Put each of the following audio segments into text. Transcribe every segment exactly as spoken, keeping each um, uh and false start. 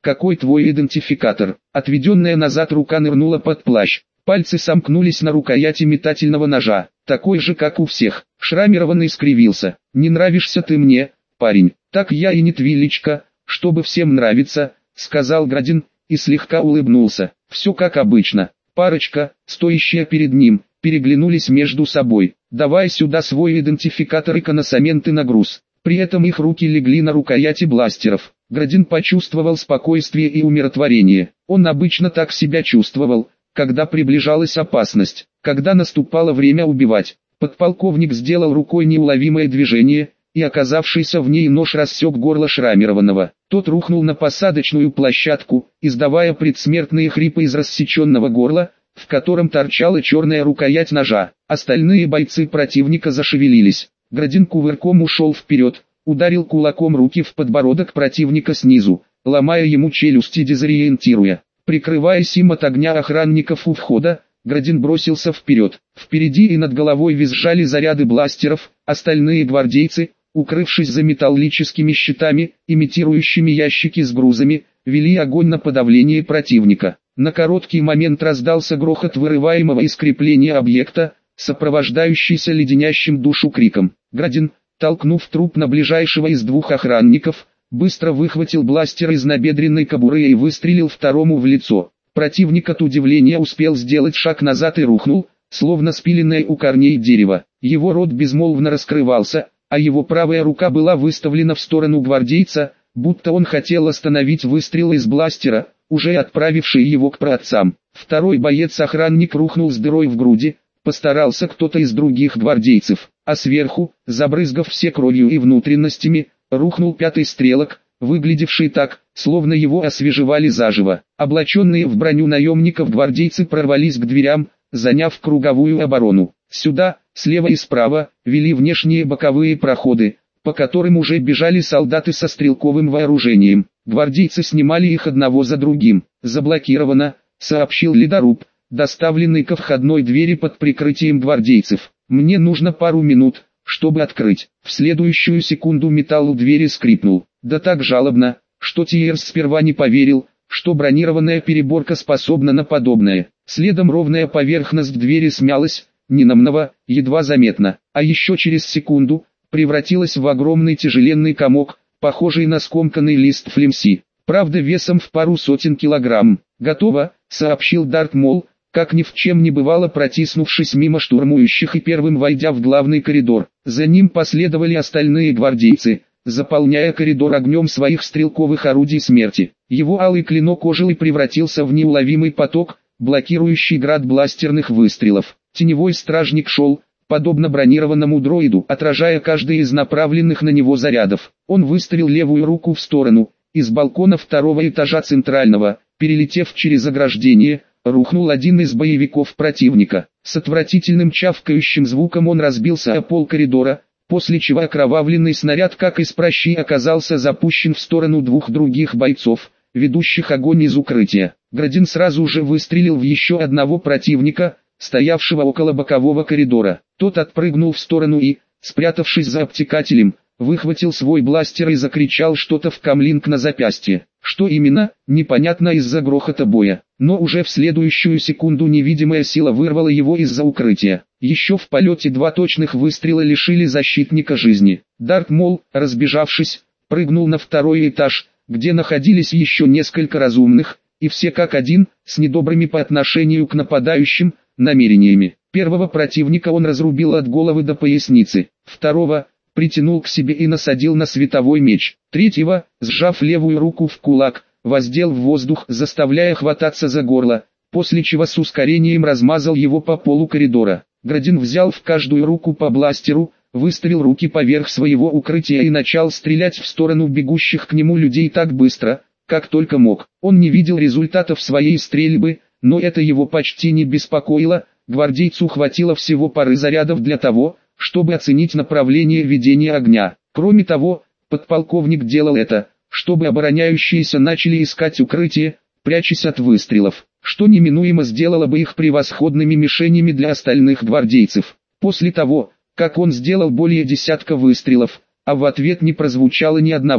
какой твой идентификатор?» Отведенная назад рука нырнула под плащ. Пальцы сомкнулись на рукояти метательного ножа, такой же, как у всех. Шрамированный скривился. «Не нравишься ты мне, парень?» «Так я и не твиличка, чтобы всем нравиться», — сказал Градин, и слегка улыбнулся. Все как обычно. Парочка, стоящая перед ним, переглянулись между собой. «Давай сюда свой идентификатор и коносаменты на груз». При этом их руки легли на рукояти бластеров. Градин почувствовал спокойствие и умиротворение. Он обычно так себя чувствовал, когда приближалась опасность, когда наступало время убивать. Подполковник сделал рукой неуловимое движение, и оказавшийся в ней нож рассек горло шрамированного. Тот рухнул на посадочную площадку, издавая предсмертные хрипы из рассеченного горла, в котором торчала черная рукоять ножа. Остальные бойцы противника зашевелились. Градин кувырком ушел вперед, ударил кулаком руки в подбородок противника снизу, ломая ему челюсти, дезориентируя. Прикрываясь им от огня охранников у входа, Градин бросился вперед. Впереди и над головой визжали заряды бластеров, остальные гвардейцы, укрывшись за металлическими щитами, имитирующими ящики с грузами, вели огонь на подавление противника. На короткий момент раздался грохот вырываемого из крепления объекта, сопровождающийся леденящим душу криком. Градин, толкнув труп на ближайшего из двух охранников, быстро выхватил бластер из набедренной кобуры и выстрелил второму в лицо. Противник от удивления успел сделать шаг назад и рухнул, словно спиленное у корней дерева. Его рот безмолвно раскрывался, а его правая рука была выставлена в сторону гвардейца, будто он хотел остановить выстрел из бластера, уже отправивший его к праотцам. Второй боец-охранник рухнул с дырой в груди, постарался кто-то из других гвардейцев, а сверху, забрызгав все кровью и внутренностями, рухнул пятый стрелок, выглядевший так, словно его освежевали заживо. Облаченные в броню наемников гвардейцы прорвались к дверям, заняв круговую оборону. Сюда, слева и справа, вели внешние боковые проходы, по которым уже бежали солдаты со стрелковым вооружением. Гвардейцы снимали их одного за другим. «Заблокировано», — сообщил ледоруб, доставленный ко входной двери под прикрытием гвардейцев. «Мне нужно пару минут, чтобы открыть». В следующую секунду металл у двери скрипнул, да так жалобно, что Тиерс сперва не поверил, что бронированная переборка способна на подобное. Следом ровная поверхность двери смялась, ненамного, едва заметно, а еще через секунду превратилась в огромный тяжеленный комок, похожий на скомканный лист флемси, правда весом в пару сотен килограмм. «Готово», — сообщил Дарт Мол, как ни в чем не бывало, протиснувшись мимо штурмующих и первым войдя в главный коридор. За ним последовали остальные гвардейцы, заполняя коридор огнем своих стрелковых орудий смерти. Его алый клинок ожил и превратился в неуловимый поток, блокирующий град бластерных выстрелов. Теневой стражник шел, подобно бронированному дроиду, отражая каждый из направленных на него зарядов. Он выставил левую руку в сторону, из балкона второго этажа центрального, перелетев через ограждение, рухнул один из боевиков противника. С отвратительным чавкающим звуком он разбился о пол коридора, после чего окровавленный снаряд как из пращи оказался запущен в сторону двух других бойцов, ведущих огонь из укрытия. Градин сразу же выстрелил в еще одного противника, стоявшего около бокового коридора. Тот отпрыгнул в сторону и, спрятавшись за обтекателем, выхватил свой бластер и закричал что-то в камлинг на запястье. Что именно, непонятно из-за грохота боя, но уже в следующую секунду невидимая сила вырвала его из-за укрытия. Еще в полете два точных выстрела лишили защитника жизни. Дарт Мол, разбежавшись, прыгнул на второй этаж, где находились еще несколько разумных, и все как один, с недобрыми по отношению к нападающим, намерениями. Первого противника он разрубил от головы до поясницы, второго притянул к себе и насадил на световой меч. Третьего, сжав левую руку в кулак, воздел в воздух, заставляя хвататься за горло, после чего с ускорением размазал его по полу коридора. Градин взял в каждую руку по бластеру, выставил руки поверх своего укрытия и начал стрелять в сторону бегущих к нему людей так быстро, как только мог. Он не видел результатов своей стрельбы, но это его почти не беспокоило. Гвардейцу хватило всего пары зарядов для того, чтобы оценить направление ведения огня. Кроме того, подполковник делал это, чтобы обороняющиеся начали искать укрытие, прячась от выстрелов, что неминуемо сделало бы их превосходными мишенями для остальных гвардейцев. После того, как он сделал более десятка выстрелов, а в ответ не прозвучало ни одного,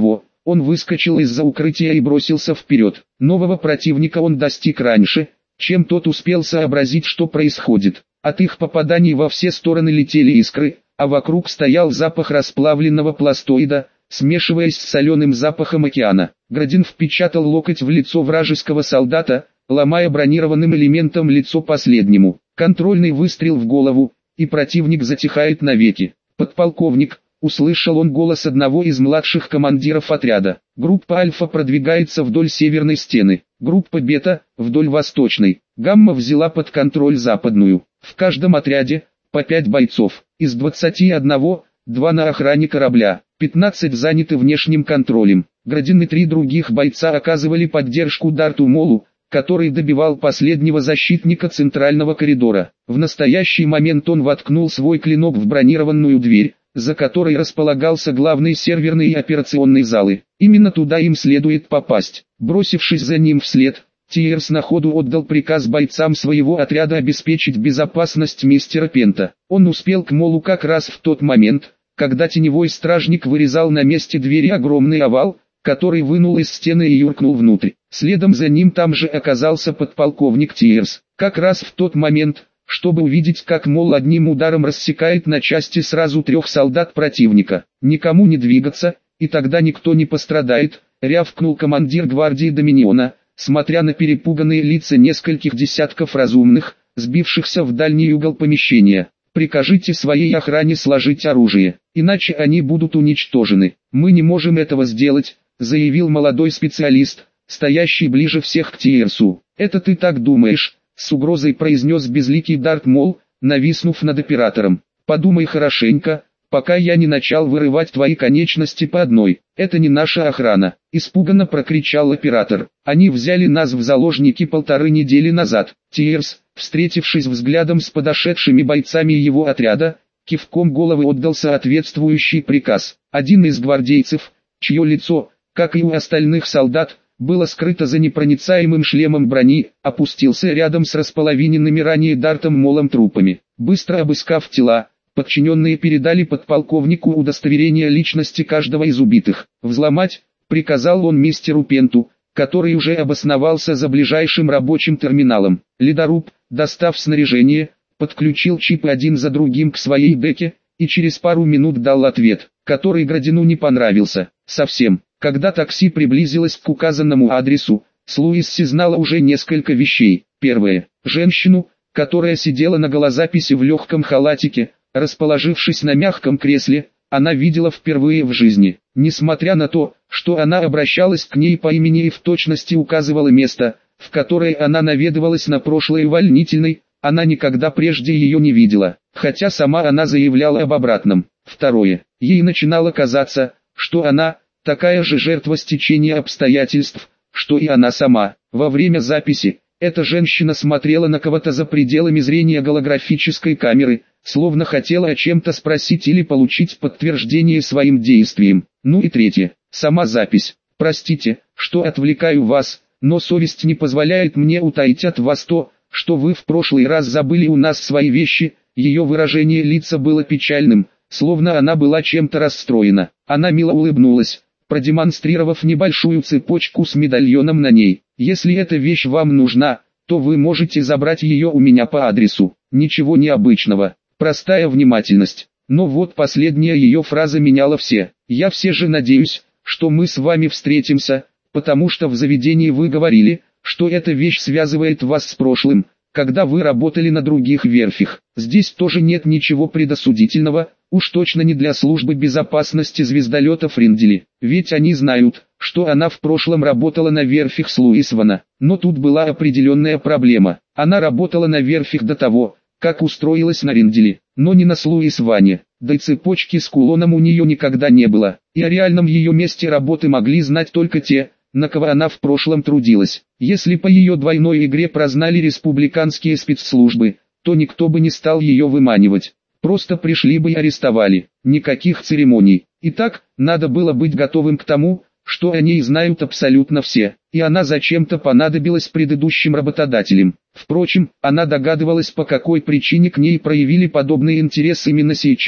Он выскочил из-за укрытия и бросился вперед. Нового противника он достиг раньше, чем тот успел сообразить, что происходит. От их попаданий во все стороны летели искры, а вокруг стоял запах расплавленного пластоида, смешиваясь с соленым запахом океана. Градин впечатал локоть в лицо вражеского солдата, ломая бронированным элементом лицо последнему. Контрольный выстрел в голову, и противник затихает навеки. «Подполковник», — услышал он голос одного из младших командиров отряда. «Группа Альфа продвигается вдоль северной стены, группа Бета — вдоль восточной. Гамма взяла под контроль западную. В каждом отряде по пять бойцов, из двадцати одного, два на охране корабля, пятнадцать заняты внешним контролем». Градин и три других бойца оказывали поддержку Дарту Молу, который добивал последнего защитника центрального коридора. В настоящий момент он воткнул свой клинок в бронированную дверь, за которой располагался главный серверный и операционный залы. Именно туда им следует попасть. Бросившись за ним вслед, Тиерс на ходу отдал приказ бойцам своего отряда обеспечить безопасность мистера Пента. Он успел к Молу как раз в тот момент, когда теневой стражник вырезал на месте двери огромный овал, который вынул из стены и юркнул внутрь. Следом за ним там же оказался подполковник Тиерс. Как раз в тот момент, чтобы увидеть, как Мол одним ударом рассекает на части сразу трех солдат противника. «Никому не двигаться, и тогда никто не пострадает», — рявкнул командир гвардии Доминиона, смотря на перепуганные лица нескольких десятков разумных, сбившихся в дальний угол помещения. «Прикажите своей охране сложить оружие, иначе они будут уничтожены». «Мы не можем этого сделать», — заявил молодой специалист, стоящий ближе всех к Тиерсу. «Это ты так думаешь», — с угрозой произнес безликий Дарт Мол, нависнув над оператором. «Подумай хорошенько, пока я не начал вырывать твои конечности по одной. Это не наша охрана», — испуганно прокричал оператор. «Они взяли нас в заложники полторы недели назад». Тиерс, встретившись взглядом с подошедшими бойцами его отряда, кивком головы отдал соответствующий приказ. Один из гвардейцев, чье лицо, как и у остальных солдат, было скрыто за непроницаемым шлемом брони, опустился рядом с располовиненными ранее Дартом Молом трупами. Быстро обыскав тела, подчиненные передали подполковнику удостоверение личности каждого из убитых. «Взломать», — приказал он мистеру Пенту, который уже обосновался за ближайшим рабочим терминалом. Ледоруб, достав снаряжение, подключил чипы один за другим к своей деке, и через пару минут дал ответ, который Градину не понравился. Совсем. Когда такси приблизилось к указанному адресу, Слуисси знала уже несколько вещей. Первое. Женщину, которая сидела на голозаписи в легком халатике, расположившись на мягком кресле, она видела впервые в жизни. Несмотря на то, что она обращалась к ней по имени и в точности указывала место, в которое она наведывалась на прошлой увольнительной, она никогда прежде ее не видела, хотя сама она заявляла об обратном. Второе. Ей начинало казаться, что она такая же жертва стечения обстоятельств, что и она сама. Во время записи эта женщина смотрела на кого-то за пределами зрения голографической камеры, словно хотела о чем-то спросить или получить подтверждение своим действиям. Ну и третье. Сама запись. «Простите, что отвлекаю вас, но совесть не позволяет мне утаить от вас то, что вы в прошлый раз забыли у нас свои вещи». Ее выражение лица было печальным, словно она была чем-то расстроена. Она мило улыбнулась, продемонстрировав небольшую цепочку с медальоном на ней. «Если эта вещь вам нужна, то вы можете забрать ее у меня по адресу». Ничего необычного, простая внимательность. Но вот последняя ее фраза меняла все. «Я все же надеюсь, что мы с вами встретимся, потому что в заведении вы говорили, что эта вещь связывает вас с прошлым, когда вы работали на других верфях. Здесь тоже нет ничего предосудительного, уж точно не для службы безопасности звездолетов Риндели, ведь они знают, что она в прошлом работала на верфях Слуисвана. Но тут была определенная проблема. Она работала на верфях до того, как устроилась на Риндели, но не на Слуисване, да и цепочки с кулоном у нее никогда не было, и о реальном ее месте работы могли знать только те, на кого она в прошлом трудилась. Если по ее двойной игре прознали республиканские спецслужбы, то никто бы не стал ее выманивать. Просто пришли бы и арестовали. Никаких церемоний. Итак, надо было быть готовым к тому, что о ней знают абсолютно все. И она зачем-то понадобилась предыдущим работодателям. Впрочем, она догадывалась, по какой причине к ней проявили подобный интерес именно сейчас.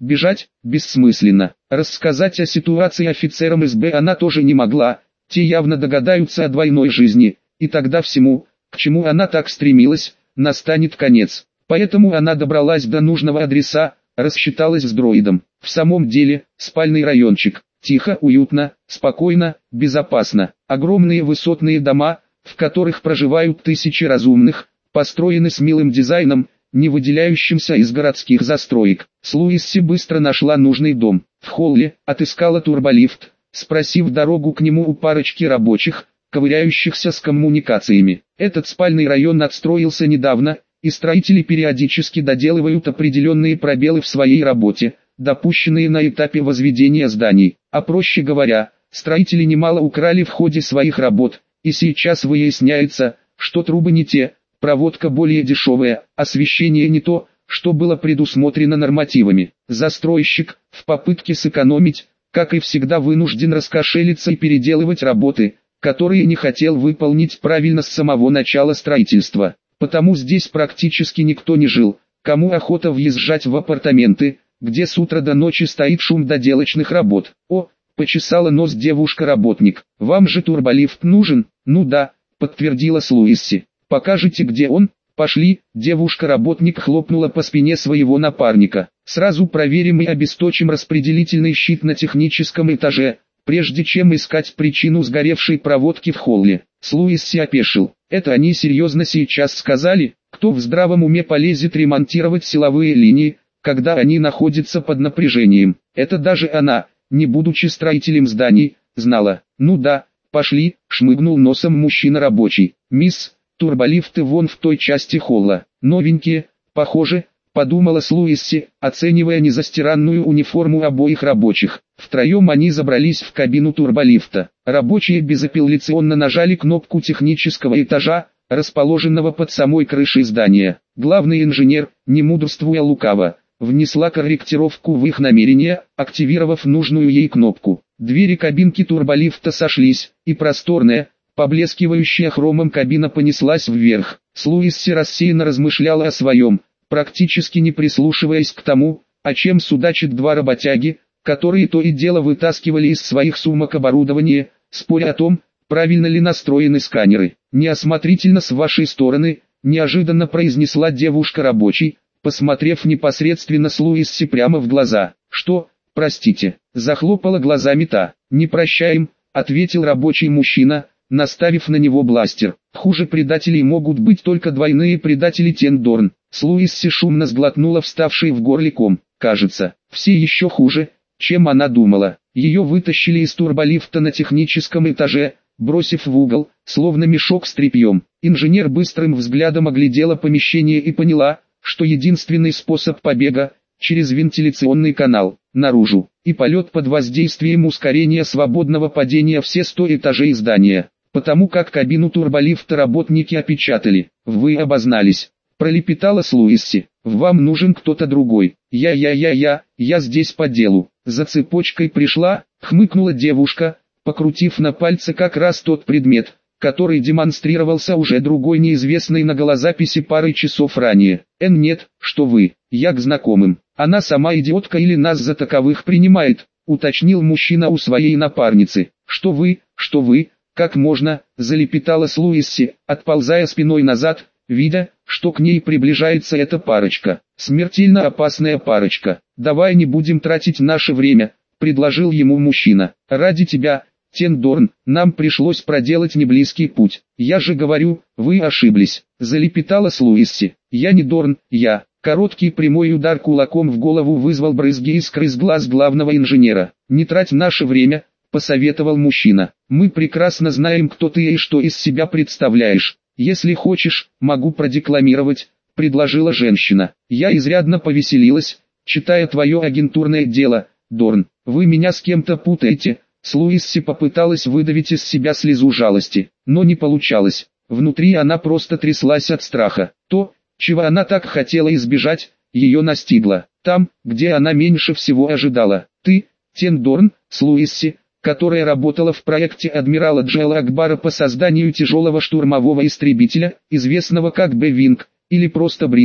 Бежать бессмысленно. Рассказать о ситуации офицерам эс бэ она тоже не могла, те явно догадаются о двойной жизни, и тогда всему, к чему она так стремилась, настанет конец. Поэтому она добралась до нужного адреса, рассчиталась с дроидом. В самом деле, спальный райончик. Тихо, уютно, спокойно, безопасно. Огромные высотные дома, в которых проживают тысячи разумных, построены с милым дизайном, не выделяющимся из городских застроек. Слуисси быстро нашла нужный дом. В холле отыскала турболифт, спросив дорогу к нему у парочки рабочих, ковыряющихся с коммуникациями. Этот спальный район отстроился недавно, и строители периодически доделывают определенные пробелы в своей работе, допущенные на этапе возведения зданий. А проще говоря, строители немало украли в ходе своих работ, и сейчас выясняется, что трубы не те, проводка более дешевая, освещение не то, что было предусмотрено нормативами. Застройщик, в попытке сэкономить, как и всегда вынужден раскошелиться и переделывать работы, которые не хотел выполнить правильно с самого начала строительства. Потому здесь практически никто не жил, кому охота въезжать в апартаменты, где с утра до ночи стоит шум доделочных работ. О, почесала нос девушка-работник. Вам же турболифт нужен? Ну да, подтвердила Слуисси. Покажете, где он? Пошли. Девушка-работник хлопнула по спине своего напарника. Сразу проверим и обесточим распределительный щит на техническом этаже, прежде чем искать причину сгоревшей проводки в холле. Слуисси опешил. Это они серьезно сейчас сказали? Кто в здравом уме полезет ремонтировать силовые линии, когда они находятся под напряжением? Это даже она, не будучи строителем зданий, знала. Ну да, пошли, шмыгнул носом мужчина рабочий. Мисс, турболифты вон в той части холла. Новенькие, похоже, подумала Слуисси, оценивая незастиранную униформу обоих рабочих. Втроем они забрались в кабину турболифта. Рабочие безапелляционно нажали кнопку технического этажа, расположенного под самой крышей здания. Главный инженер, не мудрствуя лукаво, внесла корректировку в их намерения, активировав нужную ей кнопку. Двери кабинки турболифта сошлись, и просторная, поблескивающая хромом кабина понеслась вверх. Слуисси рассеянно размышляла о своем, практически не прислушиваясь к тому, о чем судачат два работяги, которые то и дело вытаскивали из своих сумок оборудование, споря о том, правильно ли настроены сканеры. «Неосмотрительно с вашей стороны», – неожиданно произнесла девушка-рабочий, посмотрев непосредственно Слуисси прямо в глаза. «Что, простите?» – захлопала глазами та. «Не прощаем», – ответил рабочий мужчина, наставив на него бластер. «Хуже предателей могут быть только двойные предатели Тендорн». Слуисси шумно сглотнула вставший в горле ком. Кажется, все еще хуже, чем она думала. Ее вытащили из турболифта на техническом этаже, бросив в угол, словно мешок с тряпьем. Инженер быстрым взглядом оглядела помещение и поняла, что единственный способ побега – через вентиляционный канал, наружу, и полет под воздействием ускорения свободного падения все сто этажей здания. Потому как кабину турболифта работники опечатали, вы обознались. Пролепетала Слуисси. «Вам нужен кто-то другой. Я-я-я-я, я здесь по делу». «За цепочкой пришла», — хмыкнула девушка, покрутив на пальце как раз тот предмет, который демонстрировался уже другой неизвестной на голозаписи парой часов ранее. «Эн, нет, что вы, я к знакомым. Она сама идиотка или нас за таковых принимает», — уточнил мужчина у своей напарницы. «Что вы, что вы, как можно», — залепетала Слуисси, отползая спиной назад, видя, что к ней приближается эта парочка. Смертельно опасная парочка. «Давай не будем тратить наше время», — предложил ему мужчина. «Ради тебя, Тендорн, нам пришлось проделать неблизкий путь. Я же говорю, вы ошиблись», — залепетала Слуисси. «Я не Дорн, я». Короткий прямой удар кулаком в голову вызвал брызги искр из глаз главного инженера. «Не трать наше время», — посоветовал мужчина. «Мы прекрасно знаем, кто ты и что из себя представляешь. Если хочешь, могу продекламировать», — предложила женщина. «Я изрядно повеселилась, читая твое агентурное дело, Дорн. Вы меня с кем-то путаете». Слуисси попыталась выдавить из себя слезу жалости, но не получалось. Внутри она просто тряслась от страха. То, чего она так хотела избежать, ее настигло. Там, где она меньше всего ожидала. «Ты, Тендорн, Слуисси, которая работала в проекте адмирала Джела Акбара по созданию тяжелого штурмового истребителя, известного как Б-Винг, или просто Бритва»,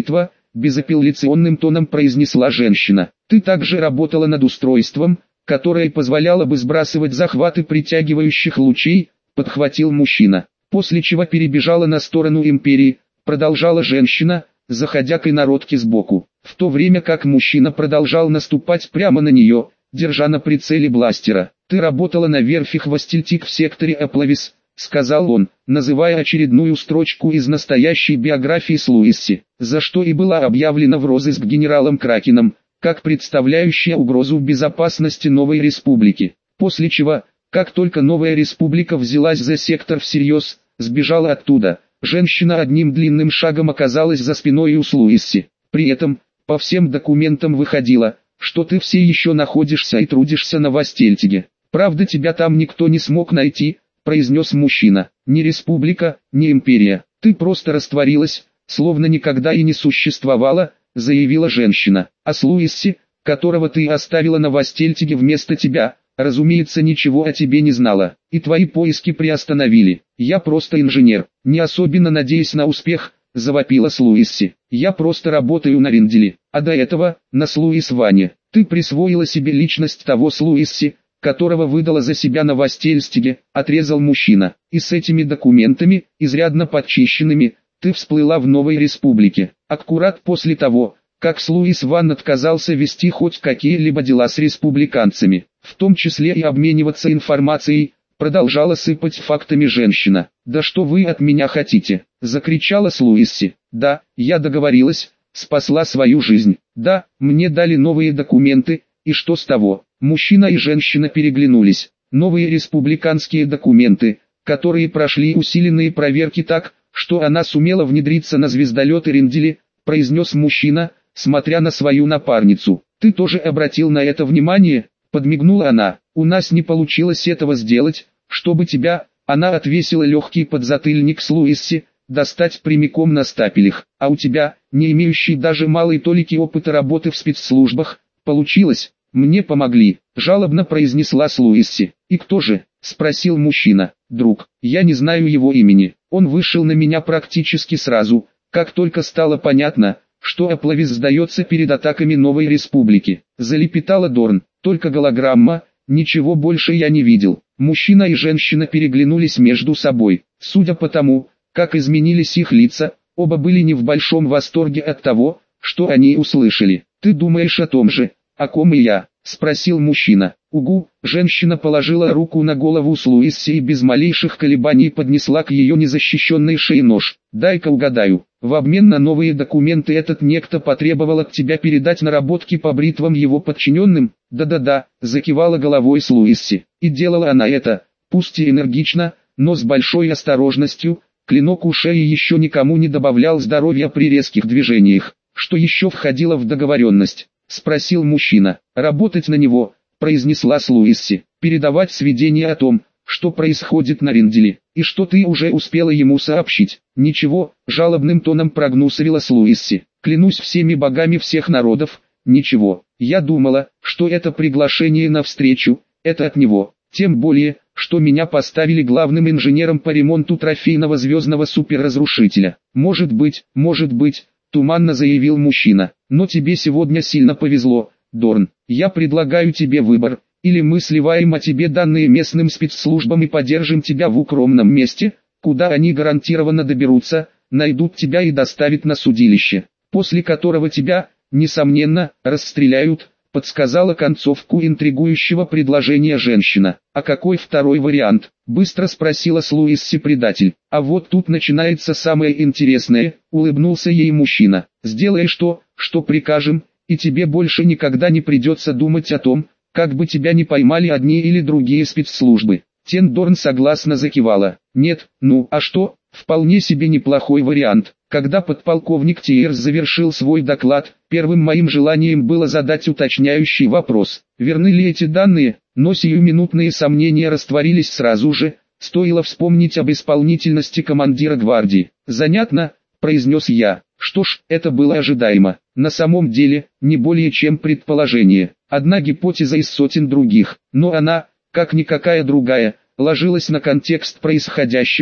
безапелляционным тоном произнесла женщина. Ты также работала над устройством, которое позволяло бы сбрасывать захваты притягивающих лучей, подхватил мужчина. После чего перебежала на сторону империи, продолжала женщина, заходя к инородке сбоку. В то время как мужчина продолжал наступать прямо на нее, держа на прицеле бластера. Ты работала на верфи Хвостельтик в секторе Эплавис, сказал он, называя очередную строчку из настоящей биографии Слуисси, за что и была объявлена в розыск генералом Кракеном, как представляющая угрозу безопасности новой республики. После чего, как только новая республика взялась за сектор всерьез, сбежала оттуда, женщина одним длинным шагом оказалась за спиной у Слуисси. При этом, по всем документам выходило, что ты все еще находишься и трудишься на Востельтиге. Правда, тебя там никто не смог найти, произнес мужчина. Ни республика, ни империя. Ты просто растворилась, словно никогда и не существовала, заявила женщина. А Слуисси, которого ты оставила на Востельтиге вместо тебя, разумеется, ничего о тебе не знала, и твои поиски приостановили. Я просто инженер, не особенно надеясь на успех, завопила Слуисси. Я просто работаю на Ринделе, а до этого, на Слуис Ване. Ты присвоила себе личность того Слуисси, которого выдала за себя на Востельстиге, отрезал мужчина. И с этими документами, изрядно подчищенными, ты всплыла в новой республике. Аккурат после того, как Слуис Ван отказался вести хоть какие-либо дела с республиканцами, в том числе и обмениваться информацией, продолжала сыпать фактами женщина. «Да что вы от меня хотите?» – закричала Слуисси. «Да, я договорилась, спасла свою жизнь. Да, мне дали новые документы, и что с того?» Мужчина и женщина переглянулись. Новые республиканские документы, которые прошли усиленные проверки так, что она сумела внедриться на звездолет Ринделе, произнес мужчина, смотря на свою напарницу. «Ты тоже обратил на это внимание?» – подмигнула она. «У нас не получилось этого сделать, чтобы тебя...» Она отвесила легкий подзатыльник Слуисси, достать прямиком на стапелях. «А у тебя, не имеющий даже малой толики опыта работы в спецслужбах, получилось?» «Мне помогли», – жалобно произнесла Слуисси. «И кто же?» – спросил мужчина. «Друг, я не знаю его имени. Он вышел на меня практически сразу, как только стало понятно, что Эплавис сдается перед атаками новой республики». Залепетала Дорн. «Только голограмма, ничего больше я не видел». Мужчина и женщина переглянулись между собой. Судя по тому, как изменились их лица, оба были не в большом восторге от того, что они услышали. «Ты думаешь о том же, о ком и я?» – спросил мужчина. «Угу». Женщина положила руку на голову Слуисси и без малейших колебаний поднесла к ее незащищенной шее нож. «Дай-ка угадаю. В обмен на новые документы этот некто потребовал от тебя передать наработки по бритвам его подчиненным?» «Да-да-да», – закивала головой Слуисси. И делала она это, пусть и энергично, но с большой осторожностью. Клинок у шеи еще никому не добавлял здоровья при резких движениях. «Что еще входило в договоренность?» – спросил мужчина. «Работать на него», – произнесла Слуисси. «Передавать сведения о том, что происходит на Ринделе, и что ты уже успела ему сообщить». «Ничего», – жалобным тоном прогнусавила Слуисси. «Клянусь всеми богами всех народов, ничего. Я думала, что это приглашение на встречу, это от него. Тем более, что меня поставили главным инженером по ремонту трофейного звездного суперразрушителя. Может быть, может быть», – туманно заявил мужчина. «Но тебе сегодня сильно повезло, Дорн. Я предлагаю тебе выбор. Или мы сливаем о тебе данные местным спецслужбам и подержим тебя в укромном месте, куда они гарантированно доберутся, найдут тебя и доставят на судилище, после которого тебя, несомненно, расстреляют», – подсказала концовку интригующего предложения женщина. «А какой второй вариант?» – быстро спросила Слуисси предатель. «А вот тут начинается самое интересное», – улыбнулся ей мужчина. «Сделаешь то, что прикажем, и тебе больше никогда не придется думать о том, как бы тебя не поймали одни или другие спецслужбы». Тендорн согласно закивала. «Нет, ну а что, вполне себе неплохой вариант». Когда подполковник Тиерс завершил свой доклад, первым моим желанием было задать уточняющий вопрос. Верны ли эти данные, но сиюминутные сомнения растворились сразу же, стоило вспомнить об исполнительности командира гвардии. «Занятно», – произнес я. Что ж, это было ожидаемо. На самом деле, не более чем предположение. Одна гипотеза из сотен других, но она, как никакая другая, ложилась на контекст происходящего,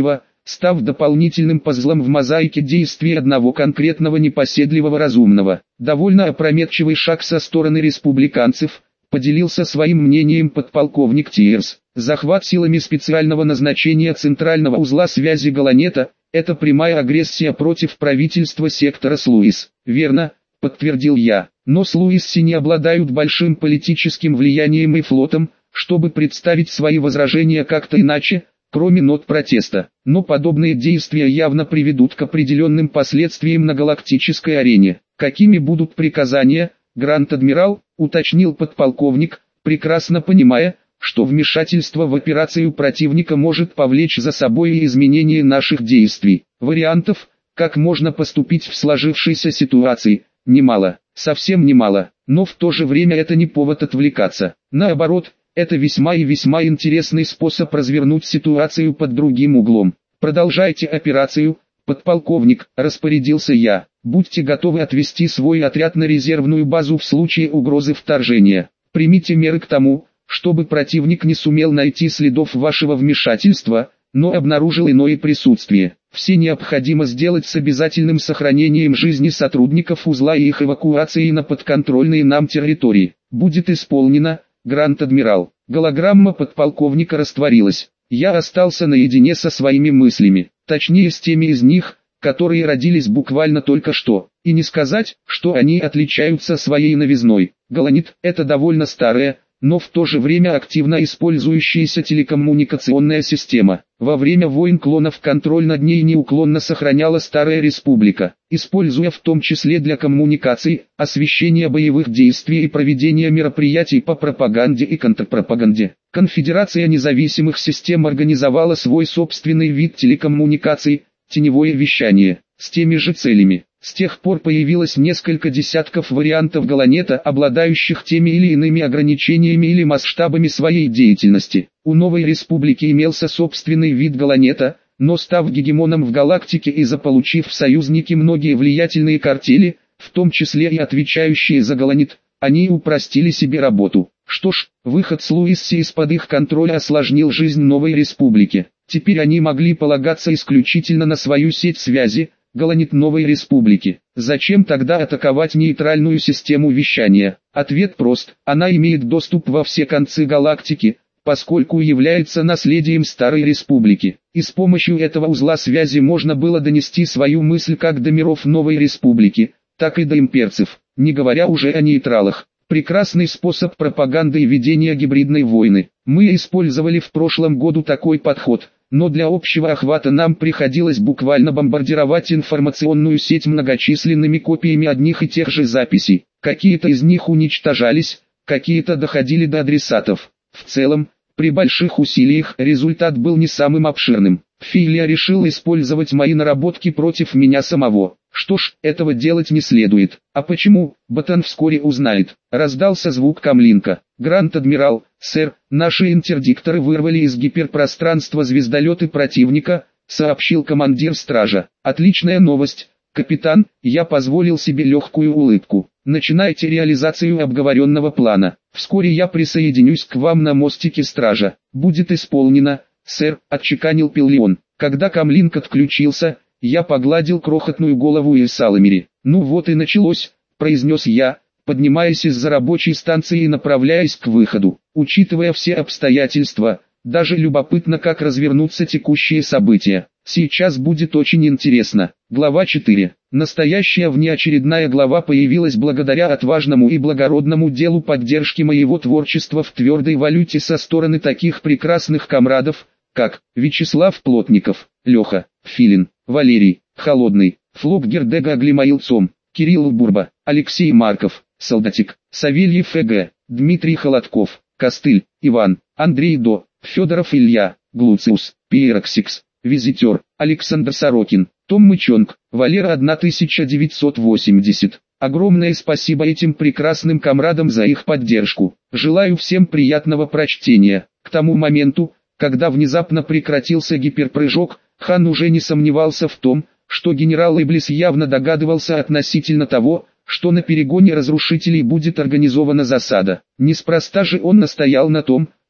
став дополнительным пазлом в мозаике действий одного конкретного непоседливого разумного. Довольно опрометчивый шаг со стороны республиканцев, поделился своим мнением подполковник Тирс. Захват силами специального назначения Центрального узла связи Галанета – это прямая агрессия против правительства сектора Слуис. Верно, подтвердил я, но Слуисси не обладают большим политическим влиянием и флотом, чтобы представить свои возражения как-то иначе, кроме нот протеста. Но подобные действия явно приведут к определенным последствиям на галактической арене. Какими будут приказания, Гранд-адмирал, уточнил подполковник, прекрасно понимая, что вмешательство в операцию противника может повлечь за собой и изменение наших действий. Вариантов, как можно поступить в сложившейся ситуации, немало, совсем немало, но в то же время это не повод отвлекаться. Наоборот, это весьма и весьма интересный способ развернуть ситуацию под другим углом. Продолжайте операцию, подполковник, распорядился я. Будьте готовы отвести свой отряд на резервную базу в случае угрозы вторжения. Примите меры к тому, чтобы противник не сумел найти следов вашего вмешательства, но обнаружил иное присутствие. Все необходимо сделать с обязательным сохранением жизни сотрудников узла и их эвакуацией на подконтрольные нам территории. Будет исполнено, Гранд-адмирал. Голограмма подполковника растворилась. Я остался наедине со своими мыслями, точнее с теми из них, которые родились буквально только что. И не сказать, что они отличаются своей новизной. Галанет – это довольно старая, но в то же время активно использующаяся телекоммуникационная система. Во время войн клонов контроль над ней неуклонно сохраняла Старая Республика, используя в том числе для коммуникаций, освещения боевых действий и проведения мероприятий по пропаганде и контрпропаганде. Конфедерация независимых систем организовала свой собственный вид телекоммуникаций – теневое вещание, с теми же целями. С тех пор появилось несколько десятков вариантов Галанета, обладающих теми или иными ограничениями или масштабами своей деятельности. У Новой Республики имелся собственный вид Галанета, но став гегемоном в галактике и заполучив в союзники многие влиятельные картели, в том числе и отвечающие за Галанет, они упростили себе работу. Что ж, выход Слуисси из-под их контроля осложнил жизнь Новой Республики. Теперь они могли полагаться исключительно на свою сеть связи, Галанет Новой Республики. Зачем тогда атаковать нейтральную систему вещания? Ответ прост. Она имеет доступ во все концы галактики, поскольку является наследием Старой Республики. И с помощью этого узла связи можно было донести свою мысль как до миров Новой Республики, так и до имперцев, не говоря уже о нейтралах. Прекрасный способ пропаганды и ведения гибридной войны. Мы использовали в прошлом году такой подход. Но для общего охвата нам приходилось буквально бомбардировать информационную сеть многочисленными копиями одних и тех же записей. Какие-то из них уничтожались, какие-то доходили до адресатов. В целом, при больших усилиях результат был не самым обширным. Филия решил использовать мои наработки против меня самого. Что ж, этого делать не следует. А почему, Ботан вскоре узнает. Раздался звук камлинка. Гранд-адмирал, сэр, наши интердикторы вырвали из гиперпространства звездолеты противника, сообщил командир стража. Отличная новость, капитан, я позволил себе легкую улыбку. Начинайте реализацию обговоренного плана. Вскоре я присоединюсь к вам на мостике стража. Будет исполнено, сэр, отчеканил Пиллион. Когда камлинк отключился, я погладил крохотную голову Исаламири. Ну вот и началось, произнес я, поднимаясь из-за рабочей станции и направляясь к выходу. Учитывая все обстоятельства, даже любопытно, как развернутся текущие события. Сейчас будет очень интересно. Глава четыре. Настоящая внеочередная глава появилась благодаря отважному и благородному делу поддержки моего творчества в твердой валюте со стороны таких прекрасных комрадов, как Вячеслав Плотников, Леха, Филин, Валерий, Холодный, Флок Гердега Аглимаилцом, Кирилл Бурба, Алексей Марков, Солдатик, Савельев Э.Г., Дмитрий Холодков, Костыль, Иван, Андрей До, Федоров Илья, Глуциус, Пиероксикс, Визитер, Александр Сорокин, Том Мычонг, Валера тысяча девятьсот восемьдесят. Огромное спасибо этим прекрасным комрадам за их поддержку. Желаю всем приятного прочтения. К тому моменту, когда внезапно прекратился гиперпрыжок, Хан уже не сомневался в том, что генерал Иблис явно догадывался относительно того, что на перегоне разрушителей будет организована засада. Неспроста же он настоял на том,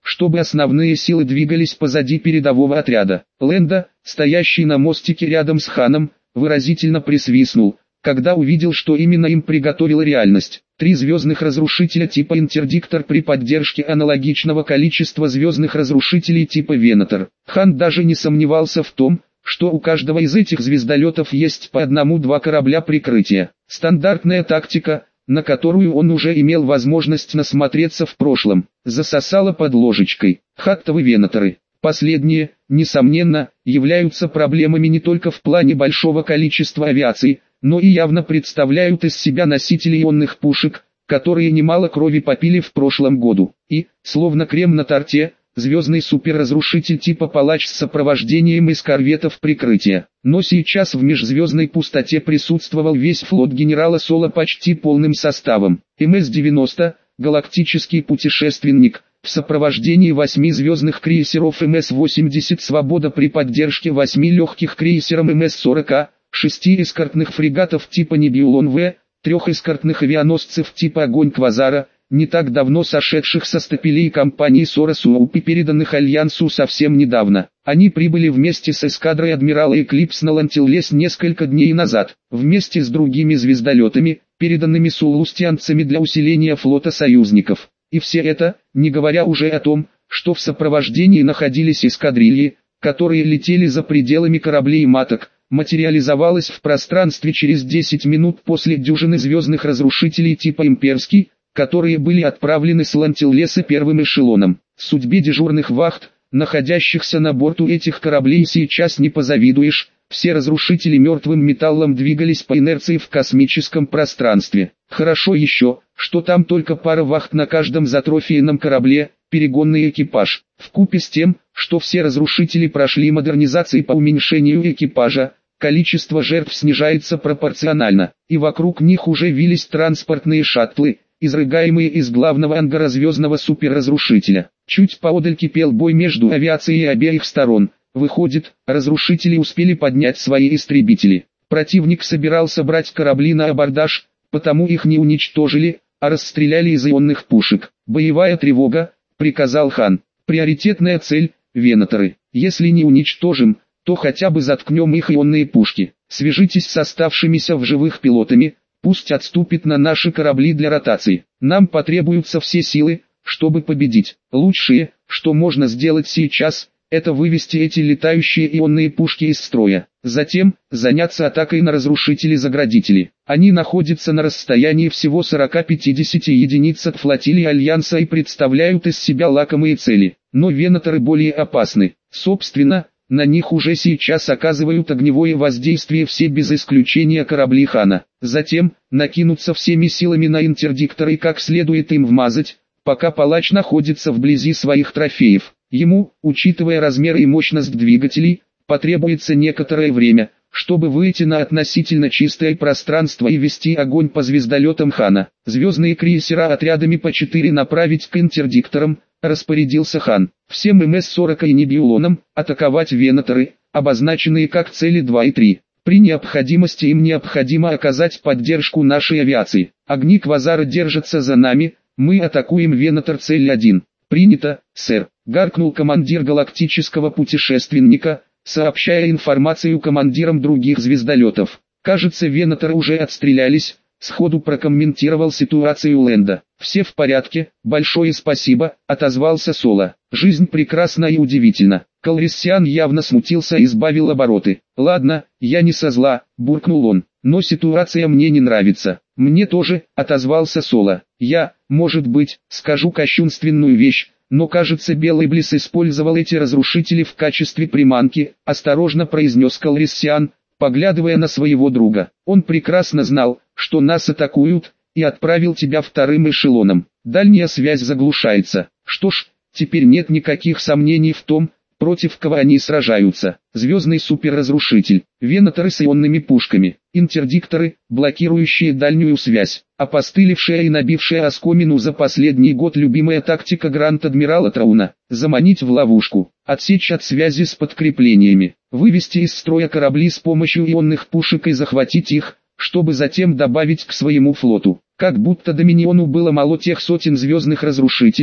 чтобы основные силы двигались позади передового отряда. Лэнда, стоящий на мостике рядом с Ханом, выразительно присвистнул, когда увидел, что именно им приготовила реальность. Три звездных разрушителя типа Интердиктор при поддержке аналогичного количества звездных разрушителей типа Венатор. Хан даже не сомневался в том, что у каждого из этих звездолетов есть по одному-два корабля прикрытия. Стандартная тактика, на которую он уже имел возможность насмотреться в прошлом, засосала под ложечкой. Хаттовы Венаторы. Последние, несомненно, являются проблемами не только в плане большого количества авиации, но и явно представляют из себя носители ионных пушек, которые немало крови попили в прошлом году. И, словно крем на торте, звездный суперразрушитель типа Палач с сопровождением из корветов прикрытия. Но сейчас в межзвездной пустоте присутствовал весь флот генерала Соло почти полным составом. эм эс девяносто, галактический путешественник, в сопровождении восьми звездных крейсеров эм эс восемьдесят «Свобода» при поддержке восьми легких крейсеров эм эс сорок А, шести эскортных фрегатов типа Небулон-В, трех эскортных авианосцев типа Огонь Квазара, не так давно сошедших со стапелей компании Соросу и переданных Альянсу совсем недавно. Они прибыли вместе с эскадрой адмирала Эклипс на Лантиллес несколько дней назад, вместе с другими звездолетами, переданными сулустианцами для усиления флота союзников. И все это, не говоря уже о том, что в сопровождении находились эскадрильи, которые летели за пределами кораблей и маток, материализовалось в пространстве через десять минут после дюжины звездных разрушителей типа Имперский, которые были отправлены с Лантиллеса первым эшелоном. Судьбе дежурных вахт, находящихся на борту этих кораблей, сейчас не позавидуешь. Все разрушители мертвым металлом двигались по инерции в космическом пространстве. Хорошо еще, что там только пара вахт на каждом затрофейном корабле, перегонный экипаж. Вкупе с тем, что все разрушители прошли модернизации по уменьшению экипажа, количество жертв снижается пропорционально, и вокруг них уже вились транспортные шаттлы, изрыгаемые из главного ангара звездного суперразрушителя. Чуть поодаль кипел бой между авиацией обеих сторон. Выходит, разрушители успели поднять свои истребители. Противник собирался брать корабли на абордаж, потому их не уничтожили, а расстреляли из ионных пушек. «Боевая тревога», — приказал Хан. «Приоритетная цель — Венаторы. Если не уничтожим, то хотя бы заткнем их ионные пушки. Свяжитесь с оставшимися в живых пилотами, пусть отступит на наши корабли для ротации. Нам потребуются все силы, чтобы победить. Лучшее, что можно сделать сейчас, это вывести эти летающие ионные пушки из строя. Затем, заняться атакой на разрушители-заградители. Они находятся на расстоянии всего сорок-пятьдесят единиц от флотилии Альянса и представляют из себя лакомые цели. Но Венаторы более опасны. Собственно, на них уже сейчас оказывают огневое воздействие все без исключения корабли Хана. Затем, накинуться всеми силами на Интердиктор и как следует им вмазать, пока Палач находится вблизи своих трофеев. Ему, учитывая размер и мощность двигателей, потребуется некоторое время, чтобы выйти на относительно чистое пространство и вести огонь по звездолетам Хана. Звездные крейсера отрядами по четыре направить к Интердикторам, распорядился Хан. Всем эм эс сорок и Небулонам атаковать Венаторы, обозначенные как цели два и три. При необходимости им необходимо оказать поддержку нашей авиации. Огни Квазара держатся за нами, мы атакуем Венатор цель один. «Принято, сэр», — гаркнул командир галактического путешественника, сообщая информацию командирам других звездолетов. «Кажется, Венаторы уже отстрелялись», — сходу прокомментировал ситуацию Лэнда. «Все в порядке, большое спасибо», — отозвался Соло. «Жизнь прекрасна и удивительна». Калриссиан явно смутился и сбавил обороты. «Ладно, я не со зла», — буркнул он, — «но ситуация мне не нравится». «Мне тоже», — отозвался Соло. «Я, может быть, скажу кощунственную вещь, но кажется, Белый Близ использовал эти разрушители в качестве приманки», — осторожно произнес Калриссиан, поглядывая на своего друга. «Он прекрасно знал, что нас атакуют, и отправил тебя вторым эшелоном. Дальняя связь заглушается. Что ж, теперь нет никаких сомнений в том, против кого они сражаются. Звездный суперразрушитель, Венаторы с ионными пушками, Интердикторы, блокирующие дальнюю связь, опостылевшая и набившая оскомину за последний год любимая тактика Гранд-Адмирала Трауна, заманить в ловушку, отсечь от связи с подкреплениями, вывести из строя корабли с помощью ионных пушек и захватить их, чтобы затем добавить к своему флоту. Как будто Доминиону было мало тех сотен звездных разрушителей,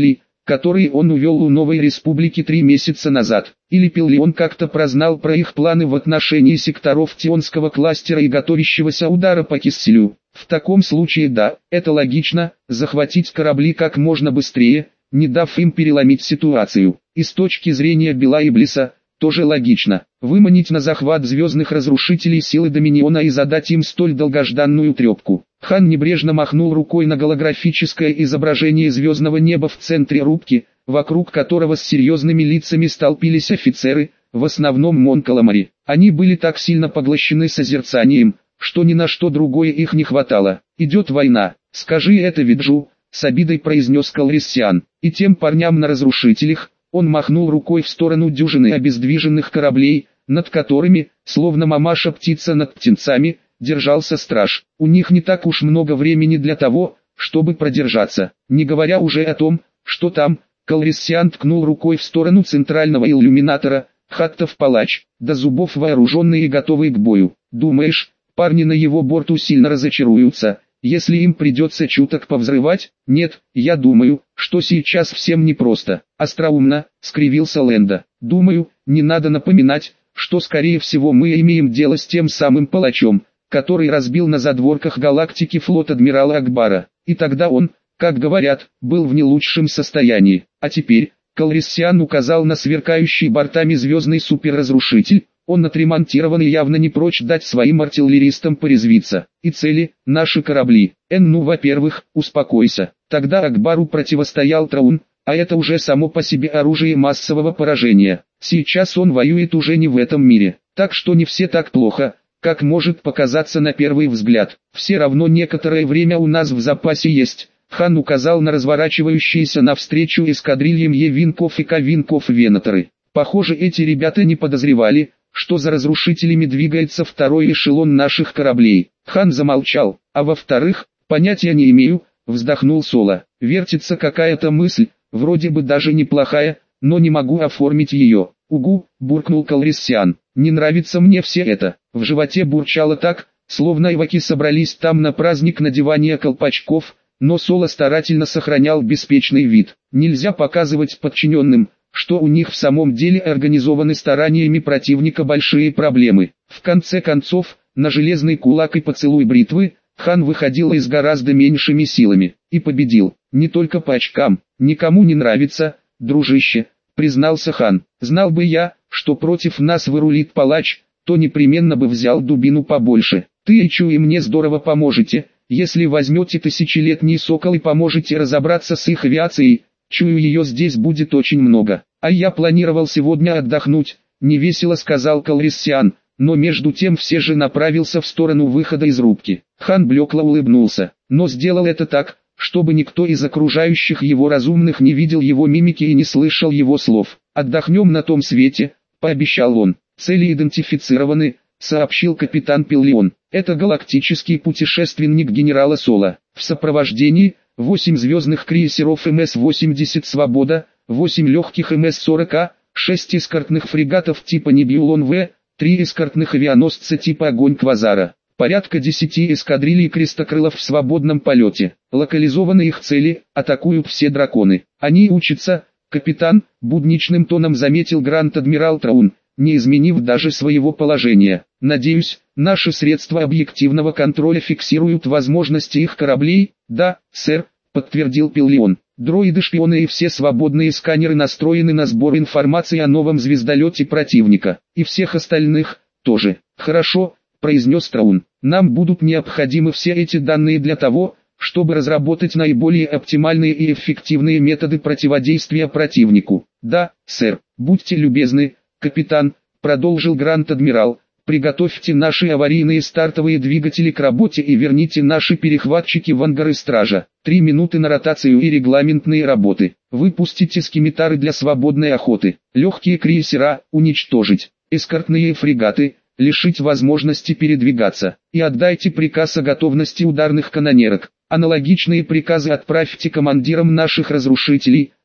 которые он увел у Новой Республики три месяца назад. Или Пиллион как-то прознал про их планы в отношении секторов Тионского кластера и готовящегося удара по Кисселю. В таком случае да, это логично, захватить корабли как можно быстрее, не дав им переломить ситуацию. И с точки зрения Билла и Блиса, тоже логично, выманить на захват звездных разрушителей силы Доминиона и задать им столь долгожданную трепку. Хан небрежно махнул рукой на голографическое изображение звездного неба в центре рубки, вокруг которого с серьезными лицами столпились офицеры, в основном Мон Каламари. Они были так сильно поглощены созерцанием, что ни на что другое их не хватало. «Идет война, скажи это Виджу», — с обидой произнес Калриссиан. И тем парням на разрушителях, он махнул рукой в сторону дюжины обездвиженных кораблей, над которыми, словно мамаша-птица над птенцами, держался страж. У них не так уж много времени для того, чтобы продержаться. Не говоря уже о том, что там, Калриссиан ткнул рукой в сторону центрального иллюминатора, Хаттов палач, до зубов вооруженный и готовый к бою. Думаешь, парни на его борту сильно разочаруются, если им придется чуток повзрывать? Нет, я думаю, что сейчас всем непросто. Остроумно, скривился Лэнда. Думаю, не надо напоминать, что скорее всего мы имеем дело с тем самым палачом, который разбил на задворках галактики флот адмирала Акбара. И тогда он, как говорят, был в не лучшем состоянии. А теперь, Калриссиан указал на сверкающий бортами звездный суперразрушитель. Он отремонтирован и явно не прочь дать своим артиллеристам порезвиться. И цели – наши корабли. Эн, ну во-первых, успокойся. Тогда Акбару противостоял Траун, а это уже само по себе оружие массового поражения. Сейчас он воюет уже не в этом мире. Так что не все так плохо, как может показаться на первый взгляд. Все равно некоторое время у нас в запасе есть. Хан указал на разворачивающиеся навстречу эскадрильям Е-Винков и К-Винков Венаторы. Похоже, эти ребята не подозревали, что за разрушителями двигается второй эшелон наших кораблей. Хан замолчал. А во-вторых, понятия не имею, вздохнул Соло. Вертится какая-то мысль, вроде бы даже неплохая, но не могу оформить ее. Угу, буркнул Калриссиан. Не нравится мне все это. В животе бурчало так, словно иваки собрались там на праздник надевания колпачков, но Соло старательно сохранял беспечный вид. Нельзя показывать подчиненным, что у них в самом деле организованы стараниями противника большие проблемы. В конце концов, на железный кулак и поцелуй бритвы, Хан выходил из гораздо меньшими силами. И победил. Не только по очкам. Никому не нравится, дружище, признался Хан. Знал бы я, что против нас вырулит палач, то непременно бы взял дубину побольше. Ты и Чу и мне здорово поможете, если возьмете тысячелетний сокол и поможете разобраться с их авиацией. Чую, ее здесь будет очень много. А я планировал сегодня отдохнуть, невесело сказал Калриссиан, но между тем все же направился в сторону выхода из рубки. Хан блекло улыбнулся, но сделал это так, чтобы никто из окружающих его разумных не видел его мимики и не слышал его слов. «Отдохнем на том свете», — пообещал он. «Цели идентифицированы», — сообщил капитан Пиллион. «Это галактический путешественник генерала Соло. В сопровождении восемь звездных крейсеров эм эс восемьдесят «Свобода», восемь легких эм эс сорок А, шесть эскортных фрегатов типа «Небюлон В», три эскортных авианосца типа «Огонь Квазара». Порядка десяти эскадрилий крестокрылов в свободном полете. Локализованы их цели, атакуют все драконы. Они учатся, капитан, будничным тоном заметил Гранд-адмирал Траун, не изменив даже своего положения. Надеюсь, наши средства объективного контроля фиксируют возможности их кораблей. Да, сэр, подтвердил Пиллион. Дроиды-шпионы и все свободные сканеры настроены на сбор информации о новом звездолете противника. И всех остальных, тоже. Хорошо, произнес Траун. Нам будут необходимы все эти данные для того, чтобы разработать наиболее оптимальные и эффективные методы противодействия противнику. Да, сэр, будьте любезны, капитан, продолжил Гранд-адмирал, приготовьте наши аварийные стартовые двигатели к работе и верните наши перехватчики в ангары стража. Три минуты на ротацию и регламентные работы. Выпустите скимитары для свободной охоты. Легкие крейсера уничтожить. Эскортные фрегаты лишить возможности передвигаться. И отдайте приказ о готовности ударных канонерок. Аналогичные приказы отправьте командирам наших разрушителей,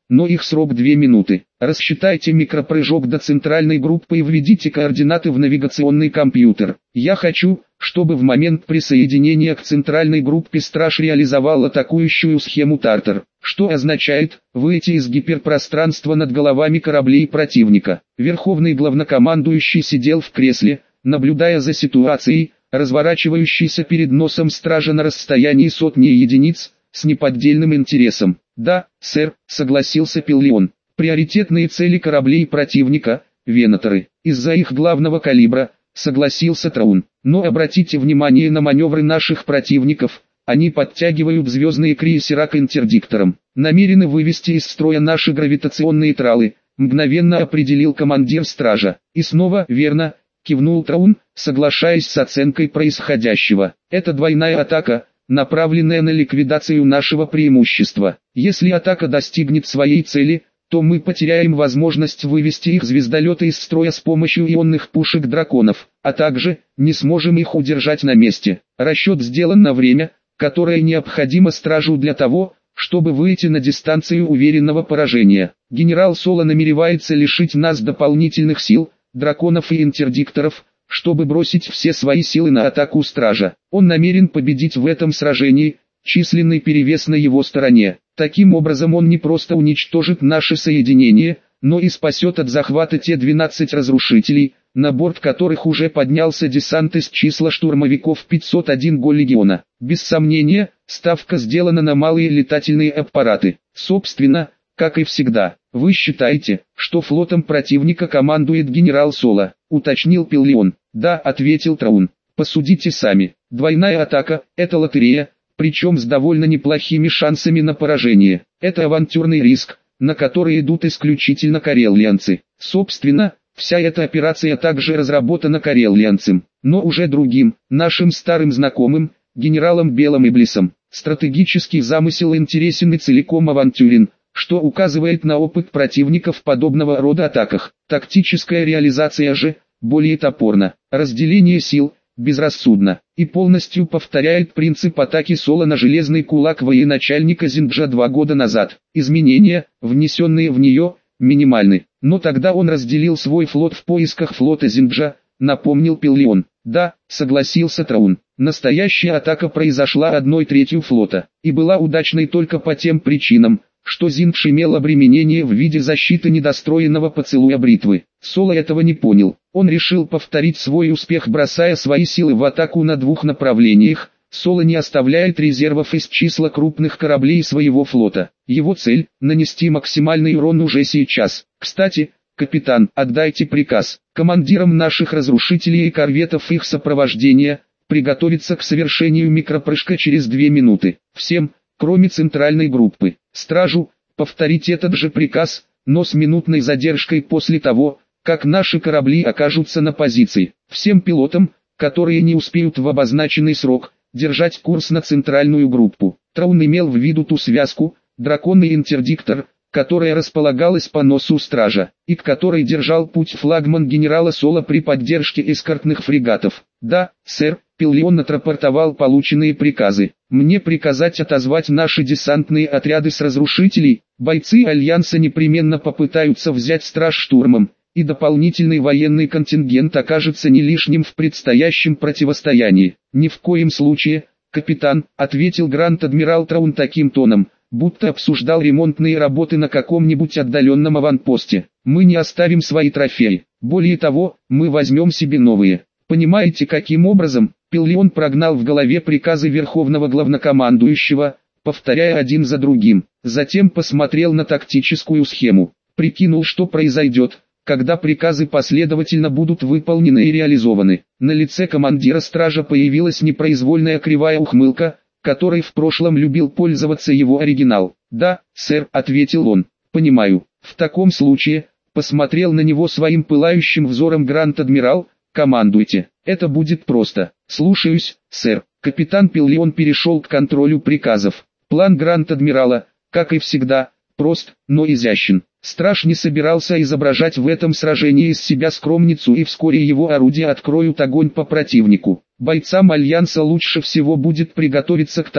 но их срок две минуты. Рассчитайте микропрыжок до центральной группы и введите координаты в навигационный компьютер. Я хочу, чтобы в момент присоединения к центральной группе страж реализовал атакующую схему Тартар, что означает выйти из гиперпространства над головами кораблей противника. Верховный главнокомандующий сидел в кресле, наблюдая за ситуацией, разворачивающейся перед носом стража на расстоянии сотни единиц, с неподдельным интересом. «Да, сэр», — согласился Пиллион. «Приоритетные цели кораблей противника — венаторы. Из-за их главного калибра», — согласился Траун. «Но обратите внимание на маневры наших противников, они подтягивают звездные крейсера к интердикторам. Намерены вывести из строя наши гравитационные тралы», — мгновенно определил командир стража. «И снова верно», — кивнул Траун, соглашаясь с оценкой происходящего. «Это двойная атака, направленная на ликвидацию нашего преимущества. Если атака достигнет своей цели, то мы потеряем возможность вывести их звездолеты из строя с помощью ионных пушек драконов, а также не сможем их удержать на месте. Расчет сделан на время, которое необходимо стражу для того, чтобы выйти на дистанцию уверенного поражения. Генерал Соло намеревается лишить нас дополнительных сил, драконов и интердикторов, чтобы бросить все свои силы на атаку стража. Он намерен победить в этом сражении, численный перевес на его стороне. Таким образом он не просто уничтожит наше соединение, но и спасет от захвата те двенадцать разрушителей, на борт которых уже поднялся десант из числа штурмовиков пятьсот один го легиона. Без сомнения, ставка сделана на малые летательные аппараты. Собственно, как и всегда, вы считаете, что флотом противника командует генерал Соло, уточнил Пиллион. Да, ответил Траун. Посудите сами. Двойная атака – это лотерея, причем с довольно неплохими шансами на поражение. Это авантюрный риск, на который идут исключительно карелианцы. Собственно, вся эта операция также разработана карелианцем, но уже другим, нашим старым знакомым, генералом Белым Иблисом. Стратегический замысел интересен и целиком авантюрен, что указывает на опыт противника в подобного рода атаках. Тактическая реализация же более топорна. Разделение сил безрассудно и полностью повторяет принцип атаки Соло на железный кулак военачальника Зинджа два года назад. Изменения, внесенные в нее, минимальны. Но тогда он разделил свой флот в поисках флота Зинджа, напомнил Пиллион. Да, согласился Траун. Настоящая атака произошла одной третью флота, и была удачной только по тем причинам, что Зиндж имел обременение в виде защиты недостроенного поцелуя бритвы. Соло этого не понял. Он решил повторить свой успех, бросая свои силы в атаку на двух направлениях. Соло не оставляет резервов из числа крупных кораблей своего флота. Его цель – нанести максимальный урон уже сейчас. Кстати, капитан, отдайте приказ командирам наших разрушителей и корветов их сопровождения приготовиться к совершению микропрыжка через две минуты. Всем, кроме центральной группы, стражу, повторить этот же приказ, но с минутной задержкой после того, как наши корабли окажутся на позиции. Всем пилотам, которые не успеют в обозначенный срок, держать курс на центральную группу. Траун имел в виду ту связку, дракон и интердиктор, которая располагалась по носу стража, и к которой держал путь флагман генерала Соло при поддержке эскортных фрегатов. «Да, сэр», Пиллион отрапортовал полученные приказы. «Мне приказать отозвать наши десантные отряды с разрушителей, бойцы Альянса непременно попытаются взять страж штурмом, и дополнительный военный контингент окажется не лишним в предстоящем противостоянии». «Ни в коем случае, капитан», — ответил Гранд-адмирал Траун таким тоном, будто обсуждал ремонтные работы на каком-нибудь отдаленном аванпосте. «Мы не оставим свои трофеи. Более того, мы возьмем себе новые». Понимаете, каким образом? Пиллион прогнал в голове приказы Верховного Главнокомандующего, повторяя один за другим. Затем посмотрел на тактическую схему, прикинул, что произойдет, когда приказы последовательно будут выполнены и реализованы. На лице командира стража появилась непроизвольная кривая ухмылка, которой в прошлом любил пользоваться его оригинал. «Да, сэр», — ответил он, — «понимаю. В таком случае», — посмотрел на него своим пылающим взором Гранд-адмирал, — «командуйте. Это будет просто». «Слушаюсь, сэр». Капитан Пиллион перешел к контролю приказов. План Гранд-адмирала, как и всегда, прост, но изящен. Страж не собирался изображать в этом сражении из себя скромницу, и вскоре его орудия откроют огонь по противнику. Бойцам Альянса лучше всего будет приготовиться к тому,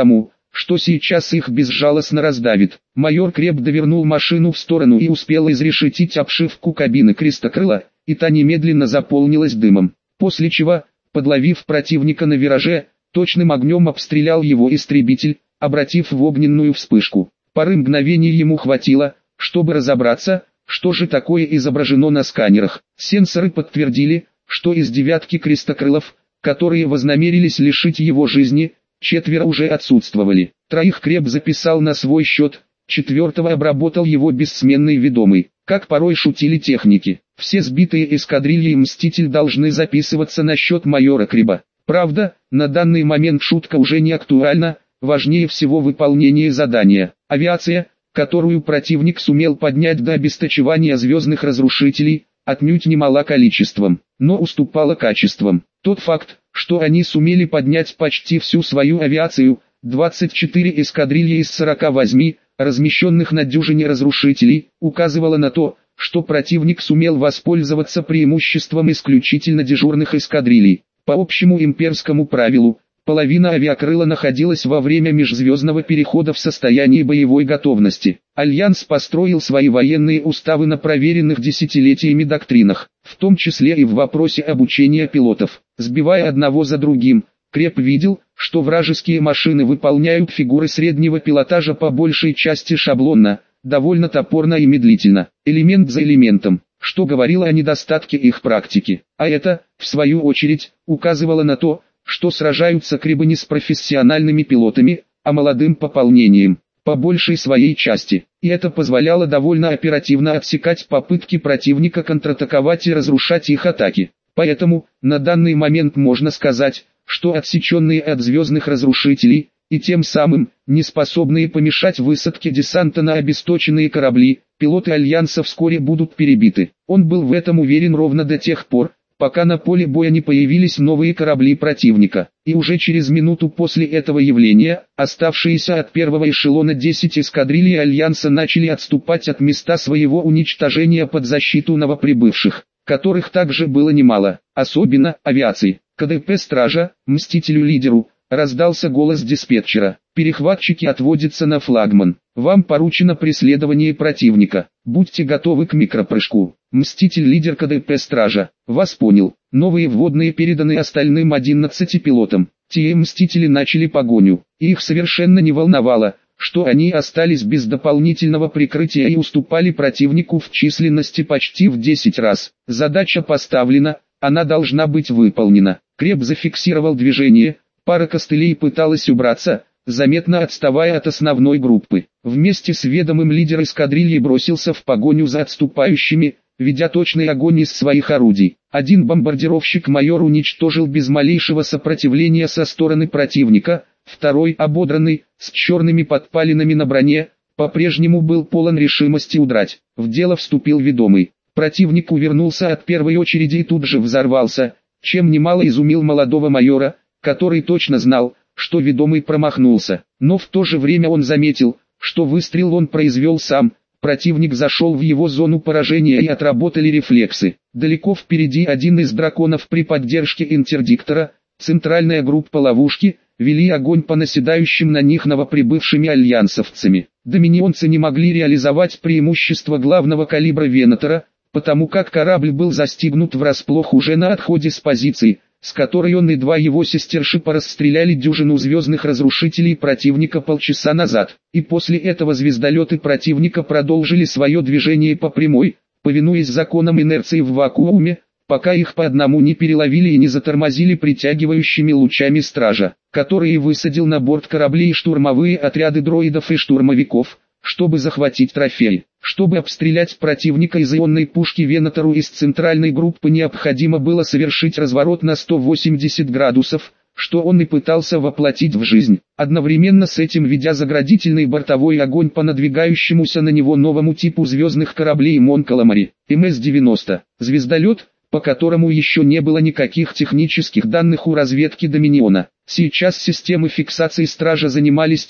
что сейчас их безжалостно раздавит. Майор крепко довернул машину в сторону и успел изрешетить обшивку кабины крестокрыла, и та немедленно заполнилась дымом. После чего, подловив противника на вираже, точным огнем обстрелял его истребитель, обратив в огненную вспышку. Пары мгновений ему хватило, чтобы разобраться, что же такое изображено на сканерах. Сенсоры подтвердили, что из девятки крестокрылов, которые вознамерились лишить его жизни, четверо уже отсутствовали. Троих Креб записал на свой счет, четвертого обработал его бессменный ведомый. Как порой шутили техники, все сбитые эскадрильи «Мститель» должны записываться на счет майора Креба. Правда, на данный момент шутка уже не актуальна, важнее всего выполнение задания. Авиация, которую противник сумел поднять до обесточевания звездных разрушителей, отнюдь не мала количеством, но уступала качеством. Тот факт, что они сумели поднять почти всю свою авиацию, двадцать четыре эскадрильи из сорока восьми, размещенных на дюжине разрушителей, указывало на то, что противник сумел воспользоваться преимуществом исключительно дежурных эскадрилей. По общему имперскому правилу, половина авиакрыла находилась во время межзвездного перехода в состоянии боевой готовности. Альянс построил свои военные уставы на проверенных десятилетиями доктринах, в том числе и в вопросе обучения пилотов. Сбивая одного за другим, Креб видел, что вражеские машины выполняют фигуры среднего пилотажа по большей части шаблонно, довольно топорно и медлительно, элемент за элементом, что говорило о недостатке их практики. А это, в свою очередь, указывало на то, что сражаются Кребы не с профессиональными пилотами, а молодым пополнением, по большей своей части. И это позволяло довольно оперативно отсекать попытки противника контратаковать и разрушать их атаки. Поэтому, на данный момент можно сказать, что отсеченные от звездных разрушителей, и тем самым, не способные помешать высадке десанта на обесточенные корабли, пилоты Альянса вскоре будут перебиты. Он был в этом уверен ровно до тех пор, пока на поле боя не появились новые корабли противника. И уже через минуту после этого явления, оставшиеся от первого эшелона десять эскадрилий Альянса начали отступать от места своего уничтожения под защиту новоприбывших, которых также было немало, особенно авиации. КДП «Стража», «Мстителю-лидеру», раздался голос диспетчера. Перехватчики отводятся на флагман. Вам поручено преследование противника. Будьте готовы к микропрыжку. Мститель-лидер КДП «Стража». Вас понял. Новые вводные переданы остальным одиннадцати пилотам. Те мстители начали погоню. Их совершенно не волновало, что они остались без дополнительного прикрытия и уступали противнику в численности почти в десять раз. Задача поставлена, она должна быть выполнена. Креб зафиксировал движение, пара костылей пыталась убраться, заметно отставая от основной группы. Вместе с ведомым лидер эскадрильи бросился в погоню за отступающими, ведя точный огонь из своих орудий. Один бомбардировщик-майор уничтожил без малейшего сопротивления со стороны противника, второй, ободранный, с черными подпалинами на броне, по-прежнему был полон решимости удрать. В дело вступил ведомый. Противник увернулся от первой очереди и тут же взорвался, чем немало изумил молодого майора, который точно знал, что ведомый промахнулся. Но в то же время он заметил, что выстрел он произвел сам. Противник зашел в его зону поражения и отработали рефлексы. Далеко впереди один из драконов при поддержке интердиктора, центральная группа ловушки, вели огонь по наседающим на них новоприбывшими альянсовцами. Доминионцы не могли реализовать преимущество главного калибра Венатора, потому как корабль был застигнут врасплох уже на отходе с позиции, с которой он и два его сестершипа расстреляли дюжину звездных разрушителей противника полчаса назад. И после этого звездолеты противника продолжили свое движение по прямой, повинуясь законам инерции в вакууме, пока их по одному не переловили и не затормозили притягивающими лучами стража, который высадил на борт кораблей штурмовые отряды дроидов и штурмовиков, чтобы захватить трофеи. Чтобы обстрелять противника из ионной пушки Венатору из центральной группы необходимо было совершить разворот на сто восемьдесят градусов, что он и пытался воплотить в жизнь, одновременно с этим ведя заградительный бортовой огонь по надвигающемуся на него новому типу звездных кораблей Мон Каламари, эм эс девяносто, звездолет, по которому еще не было никаких технических данных у разведки Доминиона. Сейчас системы фиксации стража занимались тем,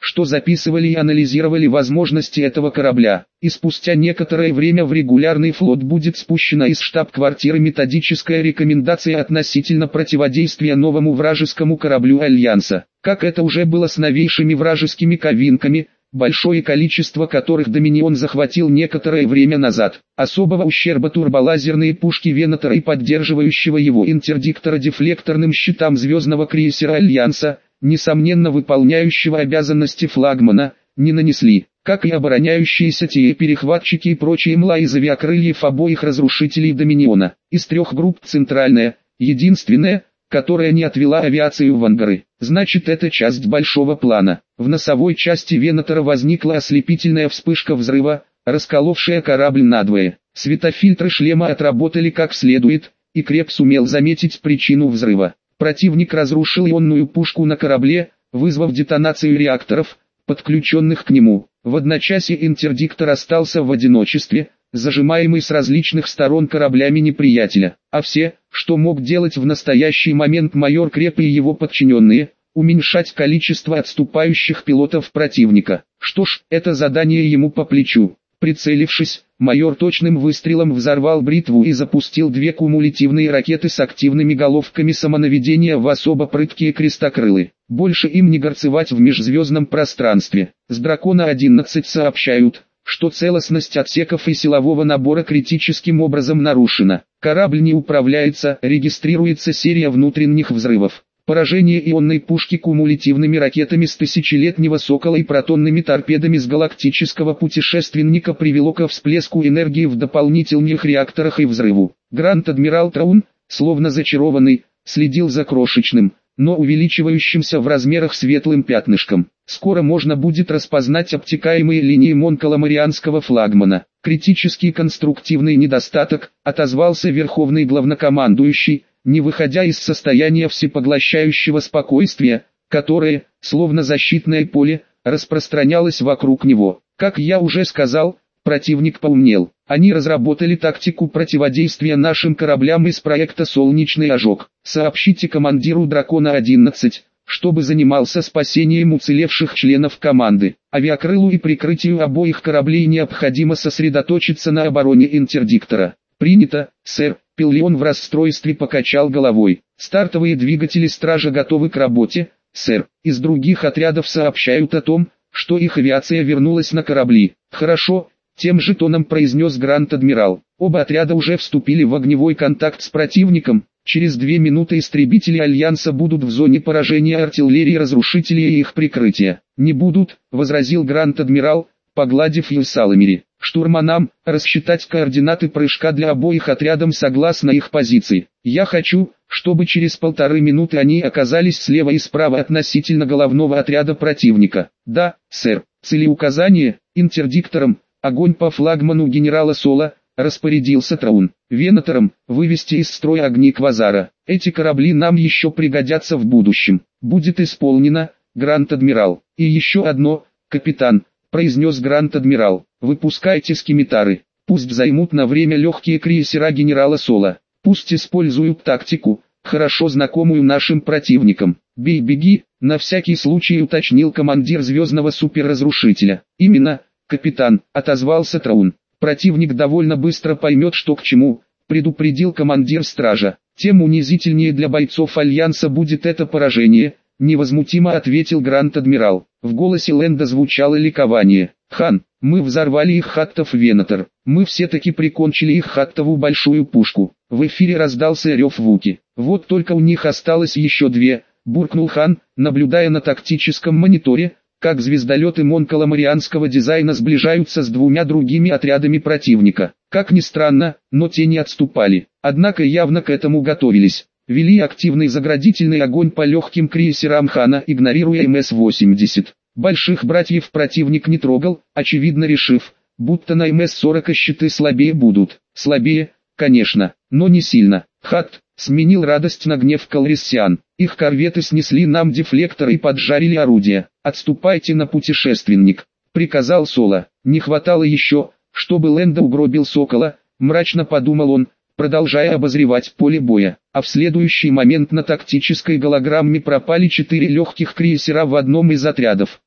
что записывали и анализировали возможности этого корабля, и спустя некоторое время в регулярный флот будет спущена из штаб-квартиры методическая рекомендация относительно противодействия новому вражескому кораблю Альянса, как это уже было с новейшими вражескими ковинками, большое количество которых Доминион захватил некоторое время назад. Особого ущерба турболазерные пушки Венатора и поддерживающего его интердиктора дефлекторным щитам звездного крейсера Альянса, несомненно выполняющего обязанности флагмана, не нанесли, как и обороняющиеся те перехватчики и прочие мла из авиакрыльев обоих разрушителей Доминиона. Из трех групп центральная, единственная, которая не отвела авиацию в ангары. Значит, это часть большого плана. В носовой части Венатора возникла ослепительная вспышка взрыва, расколовшая корабль надвое. Светофильтры шлема отработали как следует, и Креп сумел заметить причину взрыва. Противник разрушил ионную пушку на корабле, вызвав детонацию реакторов, подключенных к нему. В одночасье интердиктор остался в одиночестве, зажимаемый с различных сторон кораблями неприятеля. А все, что мог делать в настоящий момент майор Креп и его подчиненные, уменьшать количество отступающих пилотов противника. Что ж, это задание ему по плечу. Прицелившись, майор точным выстрелом взорвал бритву и запустил две кумулятивные ракеты с активными головками самонаведения в особо прыткие крестокрылы. Больше им не горцевать в межзвездном пространстве. С Дракона одиннадцать сообщают, что целостность отсеков и силового набора критическим образом нарушена. Корабль не управляется, регистрируется серия внутренних взрывов. Поражение ионной пушки кумулятивными ракетами с тысячелетнего Сокола и протонными торпедами с галактического путешественника привело ко всплеску энергии в дополнительных реакторах и взрыву. Гранд-адмирал Траун, словно зачарованный, следил за крошечным, но увеличивающимся в размерах светлым пятнышком. Скоро можно будет распознать обтекаемые линии монкаламарианского флагмана. Критический конструктивный недостаток, отозвался верховный главнокомандующий, не выходя из состояния всепоглощающего спокойствия, которое, словно защитное поле, распространялось вокруг него. Как я уже сказал, противник поумнел. Они разработали тактику противодействия нашим кораблям из проекта «Солнечный ожог». Сообщите командиру Дракона одиннадцать, чтобы занимался спасением уцелевших членов команды. Авиакрылу и прикрытию обоих кораблей необходимо сосредоточиться на обороне интердиктора. Принято, сэр. Пиллион в расстройстве покачал головой. Стартовые двигатели стража готовы к работе, сэр. Из других отрядов сообщают о том, что их авиация вернулась на корабли. Хорошо, тем же тоном произнес Гранд-адмирал. Оба отряда уже вступили в огневой контакт с противником. Через две минуты истребители Альянса будут в зоне поражения артиллерии разрушителей и их прикрытия. Не будут, возразил Гранд-адмирал, погладив Юсаламери. Штурманам рассчитать координаты прыжка для обоих отрядов согласно их позиции. Я хочу, чтобы через полторы минуты они оказались слева и справа относительно головного отряда противника. Да, сэр. Целеуказание, интердиктором, огонь по флагману генерала Соло, распорядился Траун. Венатором, вывести из строя огни Квазара. Эти корабли нам еще пригодятся в будущем. Будет исполнено, Гранд-адмирал. И еще одно, капитан, произнес Гранд-адмирал. Выпускайте скимитары. Пусть займут на время легкие крейсера генерала Соло. Пусть используют тактику, хорошо знакомую нашим противникам. Бей-беги, на всякий случай уточнил командир звездного суперразрушителя. Именно, капитан, отозвался Траун. Противник довольно быстро поймет, что к чему, предупредил командир стража. Тем унизительнее для бойцов Альянса будет это поражение, невозмутимо ответил Гранд-адмирал. В голосе Лэнда звучало ликование. Хан, мы взорвали их хаттов Венатор. Мы все-таки прикончили их хаттову большую пушку. В эфире раздался рев Вуки. Вот только у них осталось еще две, буркнул Хан, наблюдая на тактическом мониторе, как звездолеты монкаламарианского дизайна сближаются с двумя другими отрядами противника. Как ни странно, но те не отступали. Однако явно к этому готовились. Вели активный заградительный огонь по легким крейсерам Хана, игнорируя эм эс восемьдесят. Больших братьев противник не трогал, очевидно решив, будто на эм эс сорок щиты слабее будут. Слабее, конечно, но не сильно. Хатт сменил радость на гнев Калрисиан. Их корветы снесли нам дефлекторы и поджарили орудия. «Отступайте на путешественник», — приказал Соло. Не хватало еще, чтобы Лэнда угробил Сокола, мрачно подумал он, продолжая обозревать поле боя. А в следующий момент на тактической голограмме пропали четыре легких крейсера в одном из отрядов.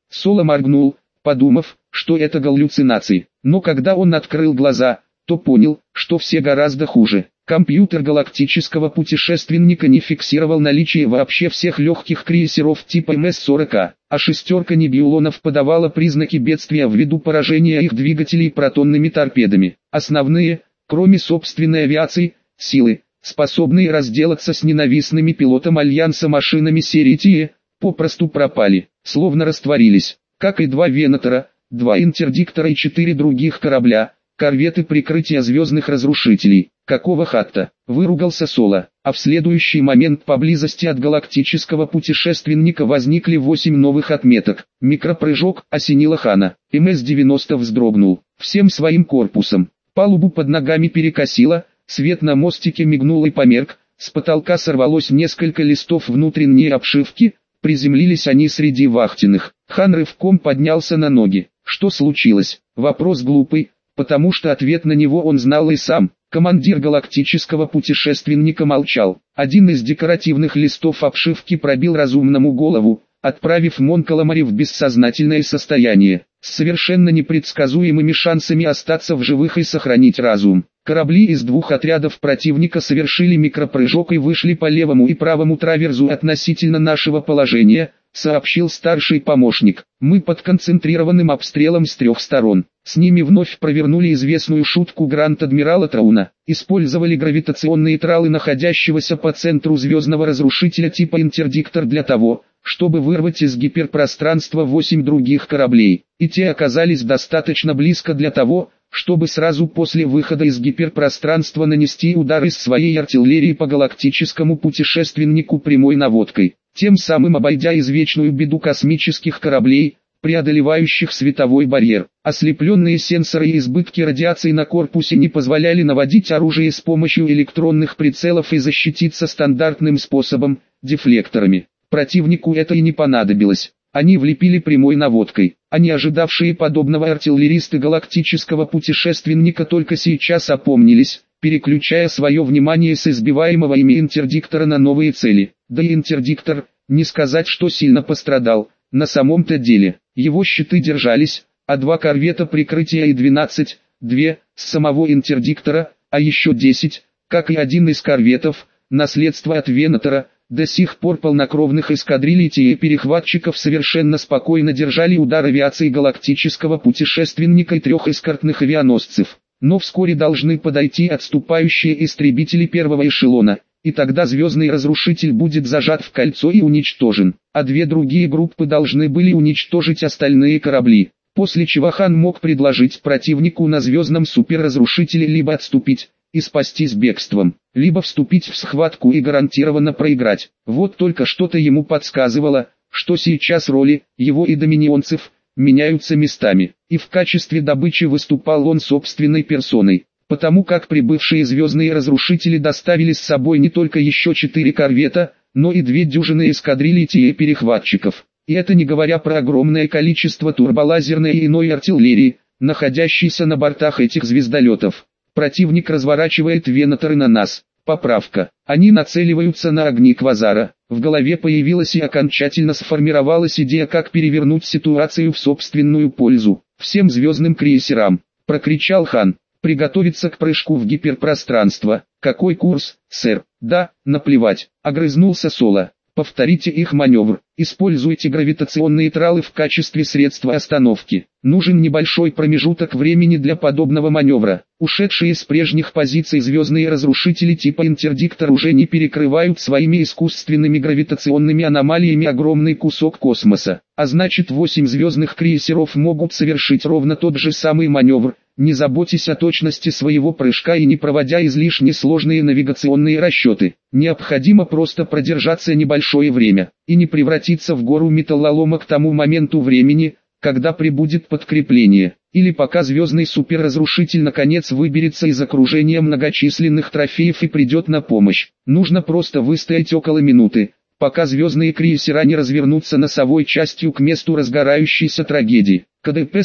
Соло моргнул, подумав, что это галлюцинации. Но когда он открыл глаза, то понял, что все гораздо хуже. Компьютер галактического путешественника не фиксировал наличие вообще всех легких крейсеров типа эм эс сорок А, а шестерка Небулонов подавала признаки бедствия ввиду поражения их двигателей протонными торпедами. Основные, кроме собственной авиации, силы, способные разделаться с ненавистными пилотам Альянса машинами серии Тие, попросту пропали, словно растворились, как и два Венатора, два Интердиктора и четыре других корабля, корветы прикрытия звездных разрушителей. Какого хатта? Выругался Соло, а в следующий момент поблизости от галактического путешественника возникли восемь новых отметок. Микропрыжок осенило Хана. эм эс девяносто вздрогнул всем своим корпусом. Палубу под ногами перекосило, свет на мостике мигнул и померк, с потолка сорвалось несколько листов внутренней обшивки, приземлились они среди вахтенных. Хан рывком поднялся на ноги. Что случилось? Вопрос глупый, потому что ответ на него он знал и сам. Командир галактического путешественника молчал. Один из декоративных листов обшивки пробил разумному голову, отправив Мон Каламари в бессознательное состояние, с совершенно непредсказуемыми шансами остаться в живых и сохранить разум. Корабли из двух отрядов противника совершили микропрыжок и вышли по левому и правому траверзу относительно нашего положения, сообщил старший помощник. Мы под концентрированным обстрелом с трех сторон. С ними вновь провернули известную шутку Гранд-Адмирала Трауна. Использовали гравитационные тралы находящегося по центру звездного разрушителя типа Интердиктор для того, чтобы вырвать из гиперпространства восемь других кораблей. И те оказались достаточно близко для того, чтобы сразу после выхода из гиперпространства нанести удар из своей артиллерии по галактическому путешественнику прямой наводкой, тем самым обойдя извечную беду космических кораблей, преодолевающих световой барьер. Ослепленные сенсоры и избытки радиации на корпусе не позволяли наводить оружие с помощью электронных прицелов и защититься стандартным способом – дефлекторами. Противнику это и не понадобилось. Они влепили прямой наводкой, а не ожидавшие подобного артиллеристы галактического путешественника только сейчас опомнились, переключая свое внимание с избиваемого ими Интердиктора на новые цели. Да и Интердиктор, не сказать, что сильно пострадал, на самом-то деле, его щиты держались, а два корвета прикрытия и двенадцать, две, с самого Интердиктора, а еще десять, как и один из корветов, наследство от Венатора, до сих пор полнокровных эскадрилий и перехватчиков совершенно спокойно держали удар авиации галактического путешественника и трех эскортных авианосцев. Но вскоре должны подойти отступающие истребители первого эшелона, и тогда звездный разрушитель будет зажат в кольцо и уничтожен, а две другие группы должны были уничтожить остальные корабли, после чего Хан мог предложить противнику на звездном суперразрушителе либо отступить и спастись бегством, либо вступить в схватку и гарантированно проиграть. Вот только что-то ему подсказывало, что сейчас роли его и доминионцев меняются местами, и в качестве добычи выступал он собственной персоной, потому как прибывшие звездные разрушители доставили с собой не только еще четыре корвета, но и две дюжины эскадрилий Тие перехватчиков. И это не говоря про огромное количество турболазерной и иной артиллерии, находящейся на бортах этих звездолетов. Противник разворачивает Венаторы на нас. Поправка. Они нацеливаются на огни Квазара. В голове появилась и окончательно сформировалась идея, как перевернуть ситуацию в собственную пользу. Всем звездным крейсерам, прокричал Хан, приготовиться к прыжку в гиперпространство. Какой курс, сэр? Да, наплевать, огрызнулся Соло. Повторите их маневр. Используйте гравитационные тралы в качестве средства остановки. Нужен небольшой промежуток времени для подобного маневра. Ушедшие с прежних позиций звездные разрушители типа Интердиктор уже не перекрывают своими искусственными гравитационными аномалиями огромный кусок космоса. А значит, восемь звездных крейсеров могут совершить ровно тот же самый маневр. Не заботьтесь о точности своего прыжка и не проводя излишне сложные навигационные расчеты. Необходимо просто продержаться небольшое время и не превратиться в гору металлолома к тому моменту времени, когда прибудет подкрепление, или пока звездный суперразрушитель наконец выберется из окружения многочисленных трофеев и придет на помощь. Нужно просто выстоять около минуты, пока звездные крейсера не развернутся носовой частью к месту разгорающейся трагедии. КДП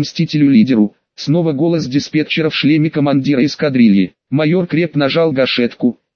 стражам-мстителю-лидеру. Снова голос диспетчера в шлеме командира эскадрильи. Майор Креп нажал гашетку,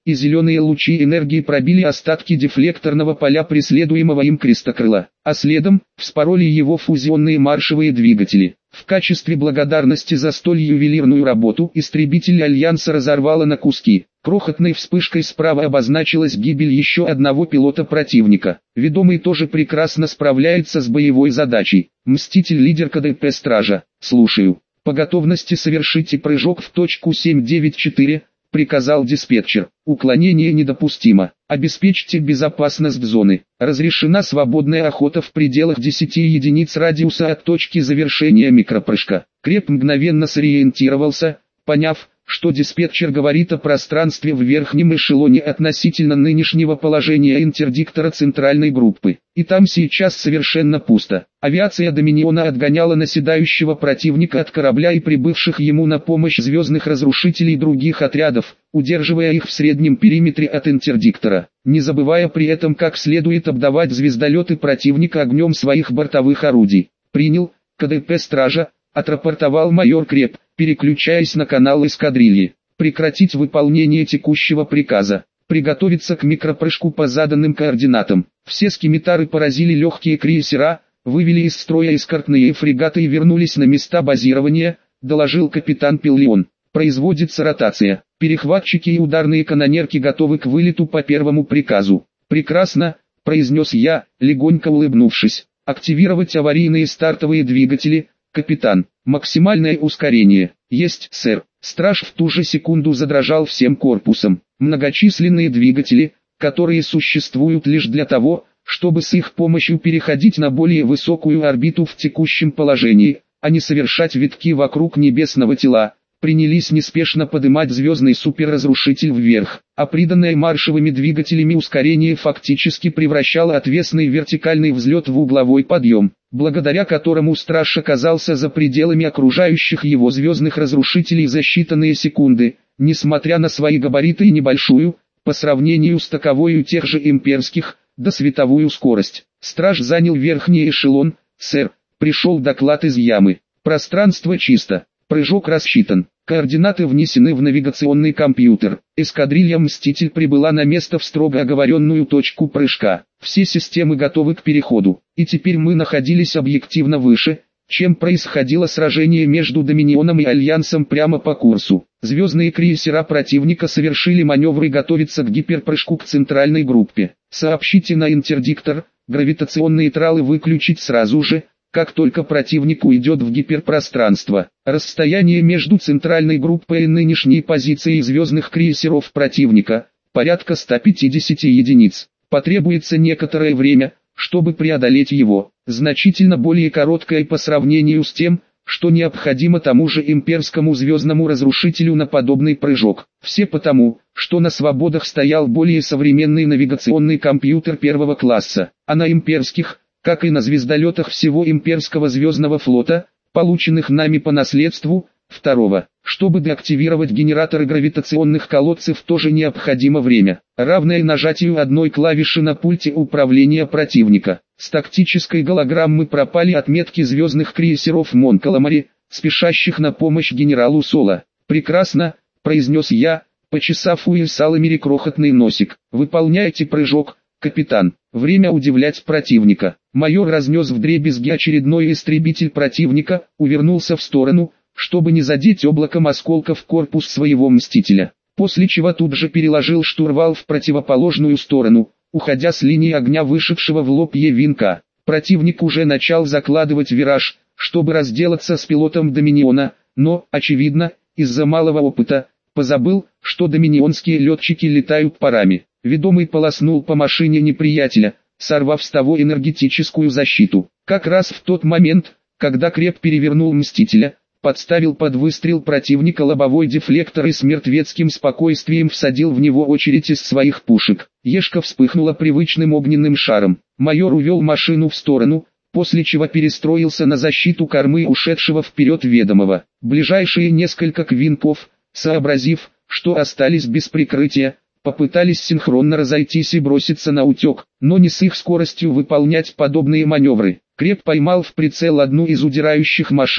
и зеленые лучи энергии пробили остатки дефлекторного поля преследуемого им крестокрыла, а следом вспороли его фузионные маршевые двигатели. В качестве благодарности за столь ювелирную работу истребители Альянса разорвало на куски. Крохотной вспышкой справа обозначилась гибель еще одного пилота противника. Ведомый тоже прекрасно справляется с боевой задачей. Мститель-лидер КДП «Стража». Слушаю. По готовности совершите прыжок в точку семь девять четыре, приказал диспетчер. Уклонение недопустимо. Обеспечьте безопасность зоны. Разрешена свободная охота в пределах десяти единиц радиуса от точки завершения микропрыжка. Креп мгновенно сориентировался, поняв, что диспетчер говорит о пространстве в верхнем эшелоне относительно нынешнего положения интердиктора центральной группы. И там сейчас совершенно пусто. Авиация Доминиона отгоняла наседающего противника от корабля и прибывших ему на помощь звездных разрушителей других отрядов, удерживая их в среднем периметре от интердиктора, не забывая при этом как следует обдавать звездолеты противника огнем своих бортовых орудий. «Принял, КДП «Стража», — отрапортовал майор Креп, переключаясь на канал эскадрильи. «Прекратить выполнение текущего приказа. Приготовиться к микропрыжку по заданным координатам». Все скимитары поразили легкие крейсера, вывели из строя эскортные фрегаты и вернулись на места базирования, доложил капитан Пиллион. «Производится ротация. Перехватчики и ударные канонерки готовы к вылету по первому приказу». «Прекрасно», — произнес я, легонько улыбнувшись. «Активировать аварийные стартовые двигатели, капитан. Максимальное ускорение». «Есть, сэр». Страж в ту же секунду задрожал всем корпусом. Многочисленные двигатели, которые существуют лишь для того, чтобы с их помощью переходить на более высокую орбиту в текущем положении, а не совершать витки вокруг небесного тела, принялись неспешно подымать звездный суперразрушитель вверх, а приданное маршевыми двигателями ускорение фактически превращало отвесный вертикальный взлет в угловой подъем, благодаря которому Страж оказался за пределами окружающих его звездных разрушителей за считанные секунды, несмотря на свои габариты и небольшую, по сравнению с таковой у тех же имперских, досветовую скорость. Страж занял верхний эшелон. «Сэр, пришел доклад из ямы. Пространство чисто. Прыжок рассчитан. Координаты внесены в навигационный компьютер. Эскадрилья «Мститель» прибыла на место в строго оговоренную точку прыжка. Все системы готовы к переходу. И теперь мы находились объективно выше, чем происходило сражение между Доминионом и Альянсом прямо по курсу. Звездные крейсера противника совершили маневр и готовятся к гиперпрыжку к центральной группе. Сообщите на интердиктор, гравитационные тралы выключить сразу же, как только противник уйдет в гиперпространство. Расстояние между центральной группой и нынешней позицией звездных крейсеров противника – порядка ста пятидесяти единиц. Потребуется некоторое время, чтобы преодолеть его, значительно более короткое по сравнению с тем, что необходимо тому же имперскому звездному разрушителю на подобный прыжок. Все потому, что на свободах стоял более современный навигационный компьютер первого класса, а на имперских, как и на звездолетах всего имперского звездного флота, полученных нами по наследству, второго. Чтобы деактивировать генераторы гравитационных колодцев, тоже необходимо время, равное нажатию одной клавиши на пульте управления противника. С тактической голограммы пропали отметки звездных крейсеров Монкаламари, спешащих на помощь генералу Соло. «Прекрасно», — произнес я, почесав у Исаламири крохотный носик. «Выполняйте прыжок, капитан». Время удивлять противника. Майор разнес вдребезги очередной истребитель противника, увернулся в сторону, чтобы не задеть облаком осколков корпус своего мстителя, после чего тут же переложил штурвал в противоположную сторону, уходя с линии огня вышедшего в лоб Е-винка. Противник уже начал закладывать вираж, чтобы разделаться с пилотом Доминиона, но, очевидно, из-за малого опыта, позабыл, что доминионские летчики летают парами. Ведомый полоснул по машине неприятеля, сорвав с того энергетическую защиту. Как раз в тот момент, когда Креп перевернул Мстителя, подставил под выстрел противника лобовой дефлектор и с мертвецким спокойствием всадил в него очередь из своих пушек. Ешка вспыхнула привычным огненным шаром. Майор увел машину в сторону, после чего перестроился на защиту кормы ушедшего вперед ведомого. Ближайшие несколько квинков, сообразив, что остались без прикрытия, попытались синхронно разойтись и броситься на утек, но не с их скоростью выполнять подобные маневры. Креп поймал в прицел одну из удирающих машин,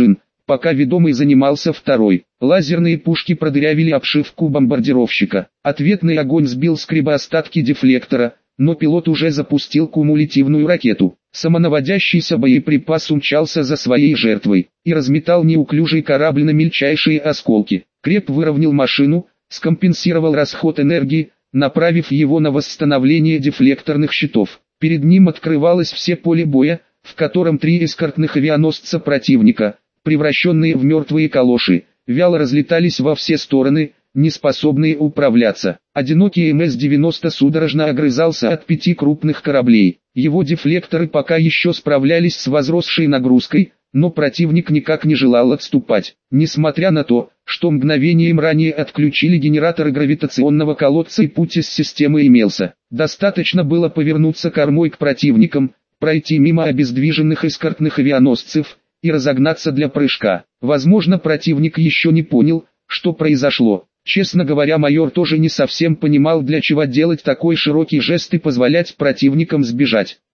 пока ведомый занимался второй. Лазерные пушки продырявили обшивку бомбардировщика. Ответный огонь сбил с криба остатки дефлектора, но пилот уже запустил кумулятивную ракету. Самонаводящийся боеприпас умчался за своей жертвой и разметал неуклюжий корабль на мельчайшие осколки. Креп выровнял машину, скомпенсировал расход энергии, направив его на восстановление дефлекторных щитов. Перед ним открывалось все поле боя, в котором три эскортных авианосца противника, превращенные в мертвые калоши, вяло разлетались во все стороны, не способные управляться. Одинокий эм эс девяносто судорожно огрызался от пяти крупных кораблей. Его дефлекторы пока еще справлялись с возросшей нагрузкой, но противник никак не желал отступать. Несмотря на то, что мгновением ранее отключили генераторы гравитационного колодца и путь из системы имелся, достаточно было повернуться кормой к противникам, пройти мимо обездвиженных эскортных авианосцев и разогнаться для прыжка. Возможно, противник еще не понял, что произошло. Честно говоря, майор тоже не совсем понимал, для чего делать такой широкий жест и позволять противникам сбежать.